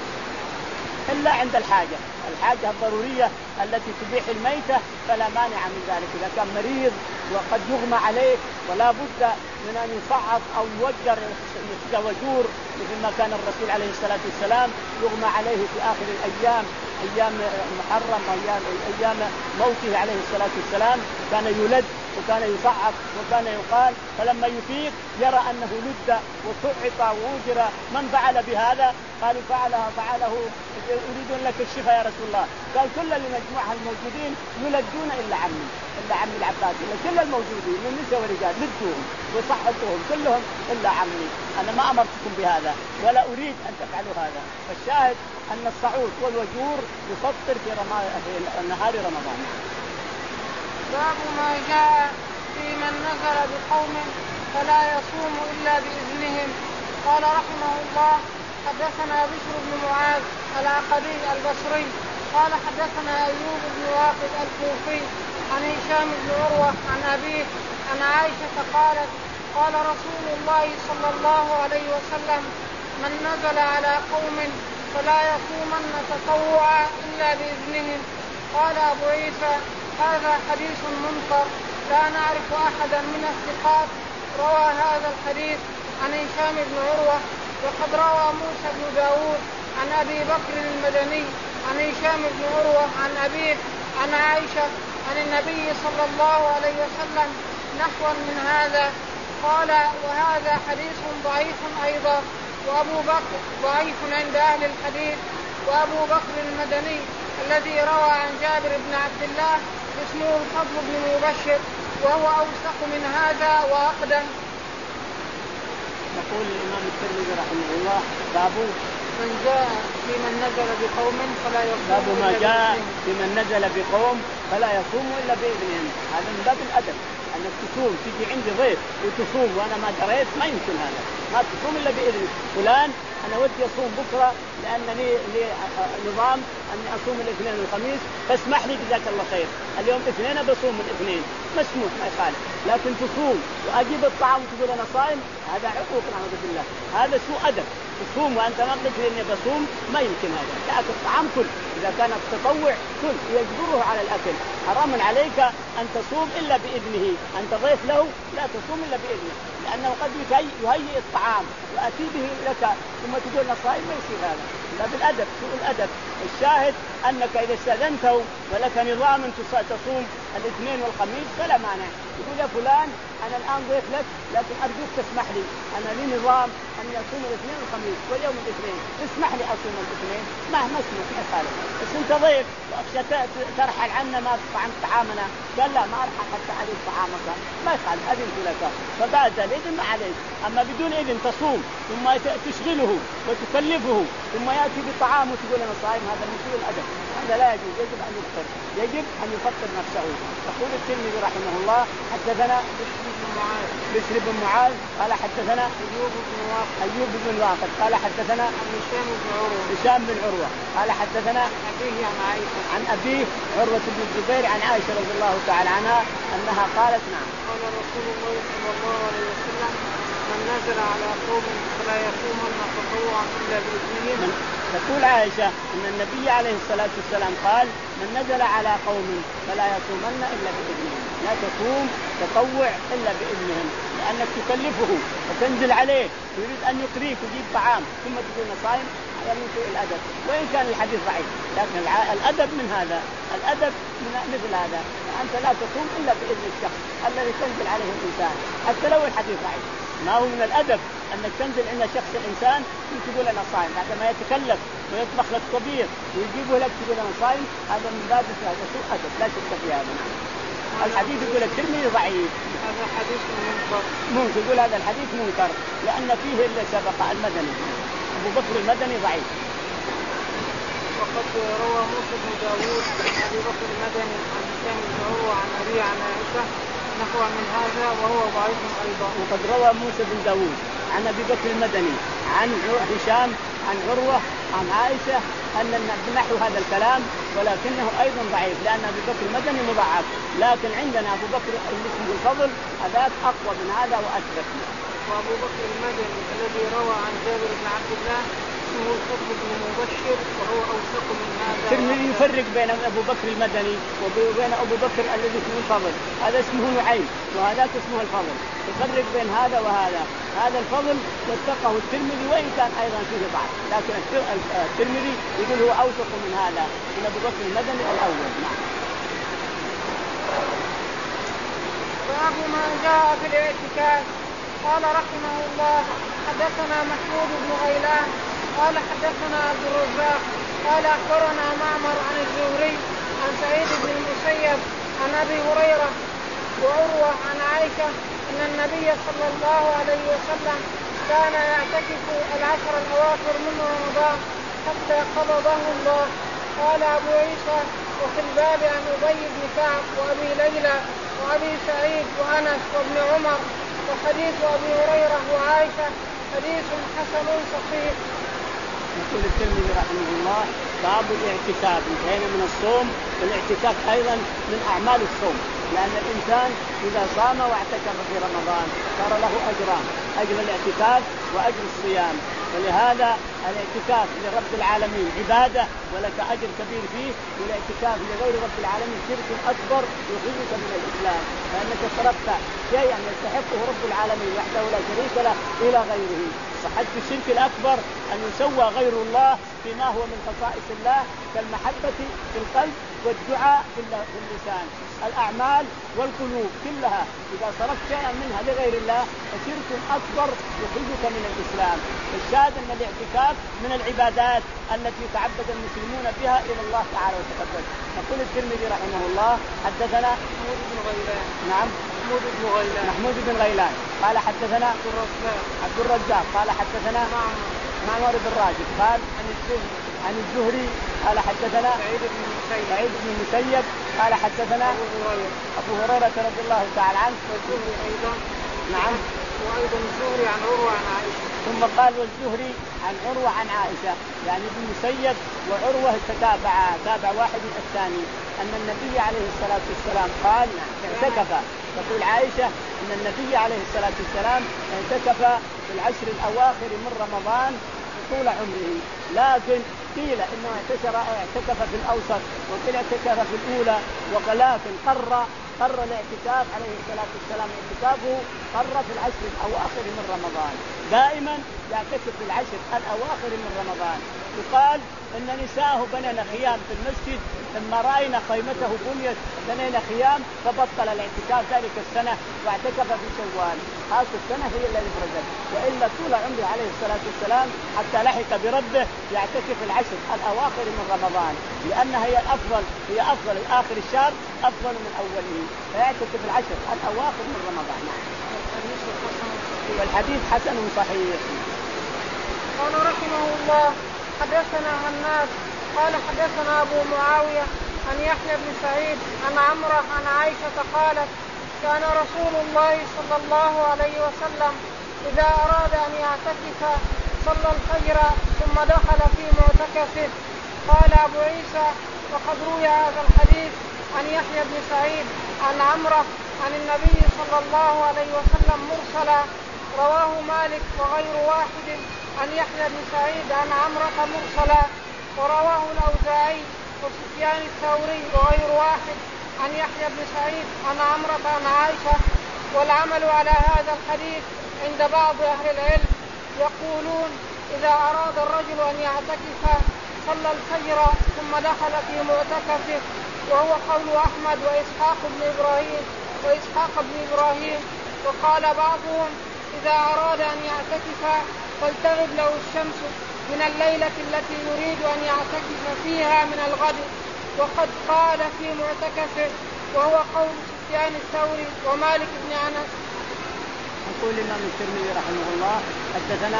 إلا عند الحاجة الحاجة الضرورية التي تبيح الميتة فلا مانع من ذلك. إذا كان مريض وقد يغمى عليه ولا بد من أن يصعد أو يوجر وجور مثل ما كان الرسول عليه الصلاة والسلام يغمى عليه في آخر الأيام أيام محرم أيام, أيام موته عليه الصلاة والسلام كان يلد وكان يصعد وكان يقال فلما يفيق يرى أنه لد وصعق ووجر من فعل بهذا قالوا فعلها فعله يريدون لك الشفاء يا رسول الله. قال كل اللي مجموعها الموجودين يلدون إلا عمي إلا عمي العباس إلا كل الموجودين من نساء ورجال لدوهم وصحتهم كلهم إلا عمي. أنا ما أمرتكم بهذا ولا أريد أن تفعلوا هذا. فالشاهد أن الصعود والوجور يفطر في, في نهار رمضان. باب ما جاء في من نزل بقوم فلا يصوم إلا بإذنهم. قال رحمه الله حدثنا بشر بن معاذ العقدي البصري قال حدثنا أيوب بن واقد الكوفي عن هشام بن عروة عن أبيه عن عائشة قالت قال رسول الله صلى الله عليه وسلم من نزل على قوم فلا يصومن تطوعا إلا بإذنهم. قال أبو عيسى هذا حديث منكر لا نعرف أحدا من الثقات روى هذا الحديث عن هشام بن عروة. وقد روى موسى بن داود عن أبي بكر المدني عن هشام بن عروة عن أبيه عن عائشة عن النبي صلى الله عليه وسلم نحوا من هذا. قال: وهذا حديث ضعيف أيضا، وأبو بكر ضعيف عند أهل الحديث. وأبو بكر المدني الذي روى عن جابر بن عبد الله اسمه الفضل بن مبشر، وهو أوثق من هذا وأقدم. يقول الإمام الترمذي رحمه الله: باب من جاء في من نزل بقوم فلا يصوم باب ما جاء في من نزل بقوم فلا يصوم إلا بإذنهم. هذا من باب الأدب، أنك تصوم، تجي عندي ضيف وتصوم وأنا ما دريت، ما يمكن هذا، ما تصوم إلا بإذن فلان. أنا ودي أصوم بكرة لأنني لي نظام أني أصوم الاثنين والخميس، فاسمح لي جزاك الله خير، اليوم اثنين بصوم الاثنين، مسموح ما يخالف. لكن تصوم وأجيب الطعام وتقول أنا صائم، هذا عقوق نعوذ بالله، هذا سوء أدب. تصوم وأنت ما قلت لي إني بصوم، ما يمكن هذا. لكن الطعام كل، إذا كان التطوع كل، يجبره على الأكل. حرام عليك أن تصوم إلا بإذنه، أنت ضيف له لا تصوم إلا بإذنه، لأنه قد يهيئ الطعام وأتي به لك ثم تقول أنا صائم، ما يصير هذا. لا بالأدب، سوء الأدب. الشاهد أنك إذا استأذنته ولك نظام تصوم الاثنين والخميس فلا مانع، يقول يا فلان أنا الآن ضيف لك لكن أرجوك تسمح لي، أنا لي نظام أني أصوم الاثنين والخميس واليوم الاثنين، اسمح لي أصوم الاثنين، ما مسموح ما يخالف. بس أنت ضيف وأخشى ترحل عنا ما طعمت طعامنا، قال لا ما أرحل حتى عليك طعامك، ما يخالف، أذنت لك فبعد الإذن ما عليك. أما بدون إذن تصوم ثم تشغله وتكلفه ثم يأتي بطعام وتقول أنا صائم، هذا من سوء الأدب، هذا لا يجوز، يجب أن يفطر، يجب أن يفطر نفسه. يقول الترمذي رحمه الله: حدثنا بشر بن معاذ قال حدثنا أيوب بن واقد أيوب بن واقد قال حدثنا هشام بن عروة هشام بن عروة قال حدثنا أبيه عن عائشة عن أبيه عروة بن الزبير عن عائشة رضي الله تعالى عنها أنها قالت: نعم، قال رسول الله صلى الله عليه وسلم: من نزل على قوم فلا يصومن تطوعا إلا بإذنهم. تقول عائشة أن النبي عليه الصلاة والسلام قال: من نزل على قوم فلا يصومن إلا بإذنهم، لا تصوم تطوع إلا بإذنهم، لأنك تكلفه وتنزل عليه يريد أن يقريك ويجيب طعام ثم تكون صائم، هذا من سوء الأدب. وإن كان الحديث ضعيف لكن الأدب من هذا، الأدب من مثل هذا، أنت لا تصوم إلا بإذن الشخص الذي تنزل عليه الإنسان حتى لو الحديث ضعيف. ما هو من الأدب أنك تنزل عند شخص الإنسان وتقول أنا صائم، بعد ما يتكلف ويطبخ لك طبيخ ويجيبه لك تقول أنا صائم، هذا من باب هذا سوء أدب، لا شك في هذا. الحديث يقول الترمذي ضعيف، هذا حديث منكر، ممكن يقول هذا الحديث منكر لأن فيه اللي سبق المدني أبو بكر المدني ضعيف. وقد روى موسى بن داود عن أبي بكر المدني عن هشام بن عروة عن أبيه عن عائشة نحو من هذا وهو ضعيف أيضا. وقد روى موسى بن داود عن أبي بكر المدني عن هشام عن عروة عن عائشة أن نحو هذا الكلام، ولكنه أيضا ضعيف لأن أبي بكر المدني مضاعف، لكن عندنا أبو بكر اسمه الفضل هذاك أقوى من هذا وأثبت. وأبو بكر المدني الذي روى عن جابر بن عبد الله اسمه الفضل بن مبشر وهو أوثق من هذا. الترمذي يفرق بين أبو بكر المدني وبين أبو بكر الذي اسمه الفضل، هذا اسمه نعيم وهذاك اسمه الفضل، يفرق بين هذا وهذا. هذا الفضل وثقه الترمذي وإن كان أيضا فيه ضعف، لكن الترمذي يقول هو أوثق من هذا من أبو بكر المدني الأول. نعم. باب ما جاء في الاعتكاف. قال رحمه الله: حدثنا محمود بن غيلان قال حدثنا عبد الرزاق قال أخبرنا معمر عن الزهري عن سعيد بن المسيب عن أبي هريرة وعروة عن عائشة أن النبي صلى الله عليه وسلم كان يعتكف العشر الأواخر من رمضان حتى قبضه الله. قال أبو عيسى: وفي الباب عن أبي بن كعب وأبي ليلى وأبي سعيد وأنس وابن عمر. وحديث أبي هريرة وعائشة حديث حسن صحيح. يقول الترمذي رحمه الله: باب الاعتكاف. انتهينا من الصوم، والاعتكاف أيضا من أعمال الصوم، لأن الإنسان إذا صام واعتكف في رمضان صار له أجران: أجر الاعتكاف وأجر الصيام. ولهذا الاعتكاف لرب العالمين عبادة ولك أجر كبير فيه، والاعتكاف لغير رب العالمين شرك أكبر يخرجك من الإسلام، فإنك صرفت شيئا يستحقه رب العالمين وحده لا شريك له إلى غيره. وحد الشرك الأكبر أن يسوى غير الله فيما هو من خصائص الله كالمحبة في القلب والدعاء في اللسان، الأعمال والقلوب كلها إذا صرفت شيئا منها لغير الله فشرك أكبر يخرجك من الإسلام. الشاهد أن الاعتكاف من العبادات التي تعبد المسلمون بها إلى الله تعالى وتقدس. يقول الترمذي رحمه الله حدثنا محمود بن غيلان. نعم محمود بن غيلان. محمود بن غيلان قال حدثنا عبد الرزاق. عبد الرزاق قال حدثنا معمر. معمر بن راشد قال عن الزهري عن الزهري قال حدثنا سعيد بن المسيب. سعيد بن المسيب قال حدثنا أبو هريرة. أبو هريرة رضي الله تعالى عنه. والزهري أيضا. نعم. وأيضا الزهري عن عروة عن عائشة. ثم قال والزهري عن عروة عن عائشة، يعني ابن المسيب وعروة تتابعا تابع واحد الثاني، أن النبي عليه الصلاة والسلام قال اعتكف. تقول عائشة أن النبي عليه الصلاة والسلام اعتكف في العشر الأواخر من رمضان طول عمره، لكن قيل انه اعتكف في الاوسط وقيل اعتكف في الاولى، ولكن قر قر الاعتكاف عليه الصلاه والسلام اعتكافه قر في العشر الاواخر من رمضان، دائما يعتكف في العشر الاواخر من رمضان. يقال ان نساءه بنينا خيام في المسجد، لما راينا خيمته بنيت بنينا خيام فبطل الاعتكاف ذلك السنه واعتكف في شوال. هذه السنه هي التي برزت، والا طول عمره عليه الصلاه والسلام حتى لحق بربه يعتكف العشر الاواخر من رمضان، لانها هي الافضل، هي افضل اخر الشهر افضل من اوله، فيعتكف العشر الاواخر من رمضان. والحديث حسن صحيح. قال رحمه الله حدثنا هناد قال حدثنا ابو معاويه عن يحيى بن سعيد عن عمره عن عائشه قالت كان رسول الله صلى الله عليه وسلم اذا اراد ان يعتكف صلى الفجر ثم دخل في معتكفه. قال ابو عيسى وقد روي هذا الحديث عن يحيى بن سعيد عن عمره عن النبي صلى الله عليه وسلم مرسلا، رواه مالك وغير واحد عن يحيى بن سعيد عن عمرة مرسلا، ورواه الأوزاعي وسفيان الثوري وغير واحد عن يحيى بن سعيد عن عمرة عن عائشة. والعمل على هذا الحديث عند بعض أهل العلم، يقولون إذا أراد الرجل أن يعتكف صلى الفجر ثم دخل في معتكفه، وهو قول أحمد وإسحاق بن إبراهيم وإسحاق بن إبراهيم. وقال بعضهم إذا أراد أن يعتكف فلتغب له الشمس من الليلة التي يريد أن يعتكف فيها من الغد، وقد قال في معتكفه، وهو قول سفيان الثوري ومالك بن أنس. يقول الإمام الترمذي رحمه الله حدثنا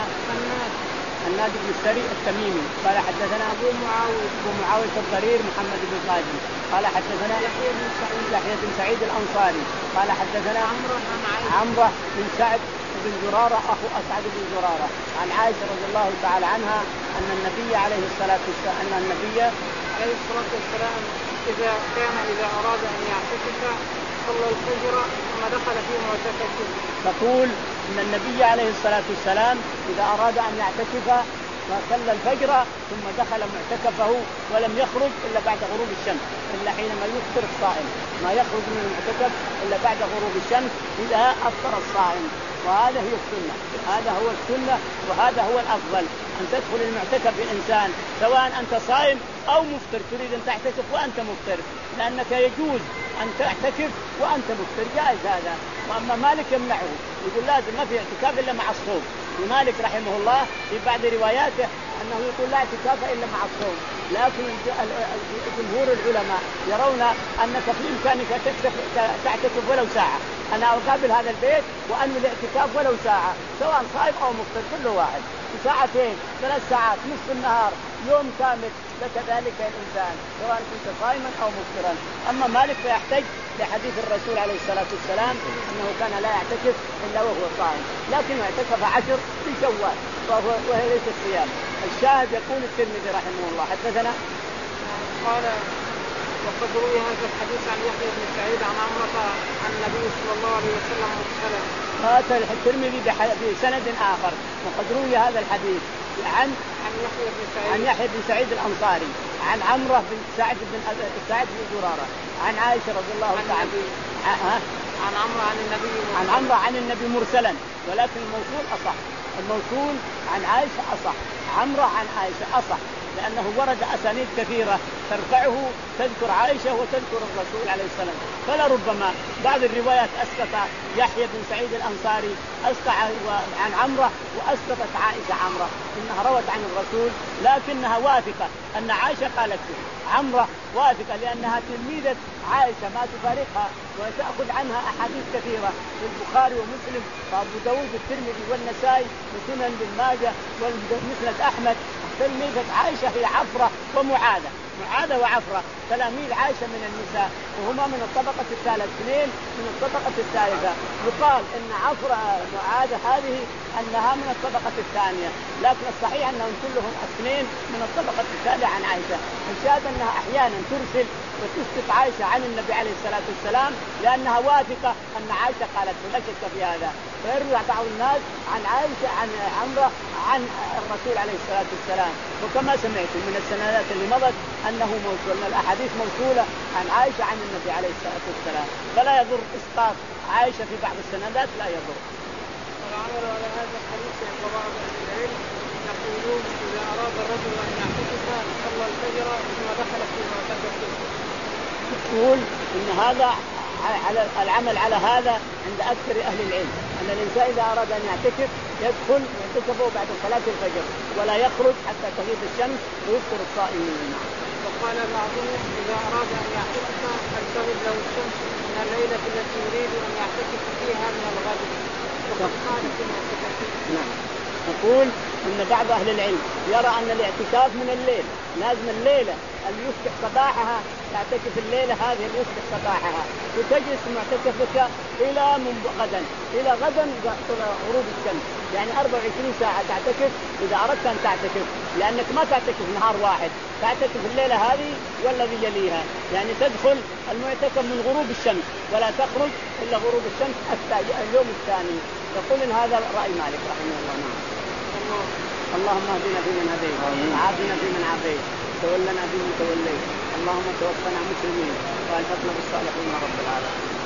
الناد بن السري التميمي قال حدثنا أبو معاوية أبو معاوية الضرير محمد بن قاسم قال حدثنا يحيى بن سعيد يحيى بن سعيد الأنصاري قال حدثنا عمرة عن عائشة عمرة بن سعد بن زرارة أخو أسعد بن زرارة عن عائشة رضي الله تعالى عنها أن النبي عليه الصلاة والسلام أن النبي عليه الصلاة والسلام إذا كان إذا أراد أن يعتكف صلى الفجر ثم دخل في معتكفه. تقول أن النبي عليه الصلاة والسلام إذا أراد أن يعتكف فصلى الفجر ثم دخل معتكفه ولم يخرج إلا بعد غروب الشمس، إلا حينما يفطر الصائم، ما يخرج من المعتكف إلا بعد غروب الشمس إذا أفطر الصائم. وهذا هي السنة، هذا هو السنة وهذا هو الأفضل، أن تدخل المعتكف الإنسان سواء أنت صائم أو مفطر، تريد أن تعتكف وأنت مفطر، لأنك يجوز أن تعتكف وأنت مفطر، جائز هذا. وأما مالك يمنعه، يقول لازم ما في اعتكاف إلا مع الصوم. لمالك رحمه الله في بعض رواياته أنه يقول لا اعتكاف إلا مع الصوم، لكن جمهور العلماء يرون أنك في إمكانك تعتكف ولو ساعة. أنا أقابل هذا البيت وأن الاعتكاف ولو ساعة، سواء صائم أو مفطر كل واحد، ساعتين ثلاث ساعات نصف النهار يوم كامل لك ذلك الإنسان سواء كنت صائما أو مفطرا. أما مالك فيحتج لحديث الرسول عليه الصلاة والسلام أنه كان لا يعتكف إلا وهو صائم، لكن اعتكف عشر في شوال وهو وهي ليس الصيام. الشاهد يقول الترمذي رحمه الله حدثنا قال وقد روي هذا الحديث عن يحيى بن سعيد عن عمرة عن النبي صلى الله عليه وسلم مرسلا. هذا الترمذي بسند آخر وقد روي هذا الحديث عن عن يحيى بن سعيد عن يحيى بن سعيد الأنصاري عن عمرة بن سعد بن سعد بن زرارة عن عائشة رضي الله تعالى عنها عن عمرو عن النبي عن عمرو عن النبي مرسلا، ولكن الموصول أصح، الموصول عن عائشة أصح، عمرو عن عائشة أصح، لأنه ورد أسانيد كثيرة ترفعه تذكر عائشة وتذكر الرسول عليه السلام، فلا ربما بعض الروايات أسقط يحيى بن سعيد الأنصاري أسقط عن عمرو وأسقطت عائشة عمرو إنها روت عن الرسول، لكنها واثقة أن عائشة قالت له. عمرو واثقة لأنها تلميذة عائشة ما تفارقها وتأخذ عنها أحاديث كثيرة في البخاري ومسلم وأبو داود والترمذي والنسائي وسنن بن ماجه ومسند أحمد. تلميذة عائشة هي عفرة ومعاذة، معاذة وعفرة تلاميذ عائشة من النساء وهما من الطبقة الثالثة، اثنين من الطبقة الثالثة. يقال إن عفرة معاذة هذه أنها من الطبقة الثانية، لكن الصحيح أنهم كلهم اثنين من الطبقة الثالثة عن عائشة. الشاهد أنها أحيانا ترسل وتسقط عائشة عن النبي عليه الصلاة والسلام لأنها واثقة أن عائشة قالت لا شك في هذا، فيروي بعض الناس عن عائشة عن عمرو عن الرسول عليه الصلاة والسلام. وكما سمعتم من السندات اللي مضت أنه موصول، من الأحاديث موصولة عن عائشة عن النبي عليه الصلاة والسلام، فلا يضر إسقاط عائشة في بعض السندات، لا يضر. والعمل على هذا الحديث عند بعض أهل العلم يقولون إذا أراد الرجل أن يعتكف صلى الفجر ثم دخل في معتكفه. يقول إن هذا على العمل على هذا عند أكثر أهل العلم، أن الإنسان إذا أراد أن يعتكف يدخل يعتكفه بعد صلاة الفجر ولا يخرج حتى تغيب الشمس ويفطر الصائمين. وقال بعضهم إذا أراد أن يعتكف فلتغب له الشمس من الليلة التي يريد أن يعتكف فيها من الغد وقد قال في معتكفه. نعم. نقول إن بعض أهل العلم يرى أن الاعتكاف من الليل، لازم الليلة اللي يصبح صباحها تعتكف الليلة هذه اللي يصبح صباحها، وتجلس معتكفك إلى غدا، إلى غدا غروب الشمس، يعني أربع وعشرين ساعة تعتكف إذا أردت أن تعتكف، لأنك ما تعتكف نهار واحد، تعتكف الليلة هذه والذي يليها، يعني تدخل المعتكف من غروب الشمس ولا تخرج إلا غروب الشمس حتى اليوم الثاني. يقول إن هذا رأي مالك رحمه الله. نعم. اللهم اهدنا فيمن هديت وعافنا فيمن عافيت تولنا فيمن توليت، اللهم توفنا مسلمين والحقنا بالصالحين رب العالمين.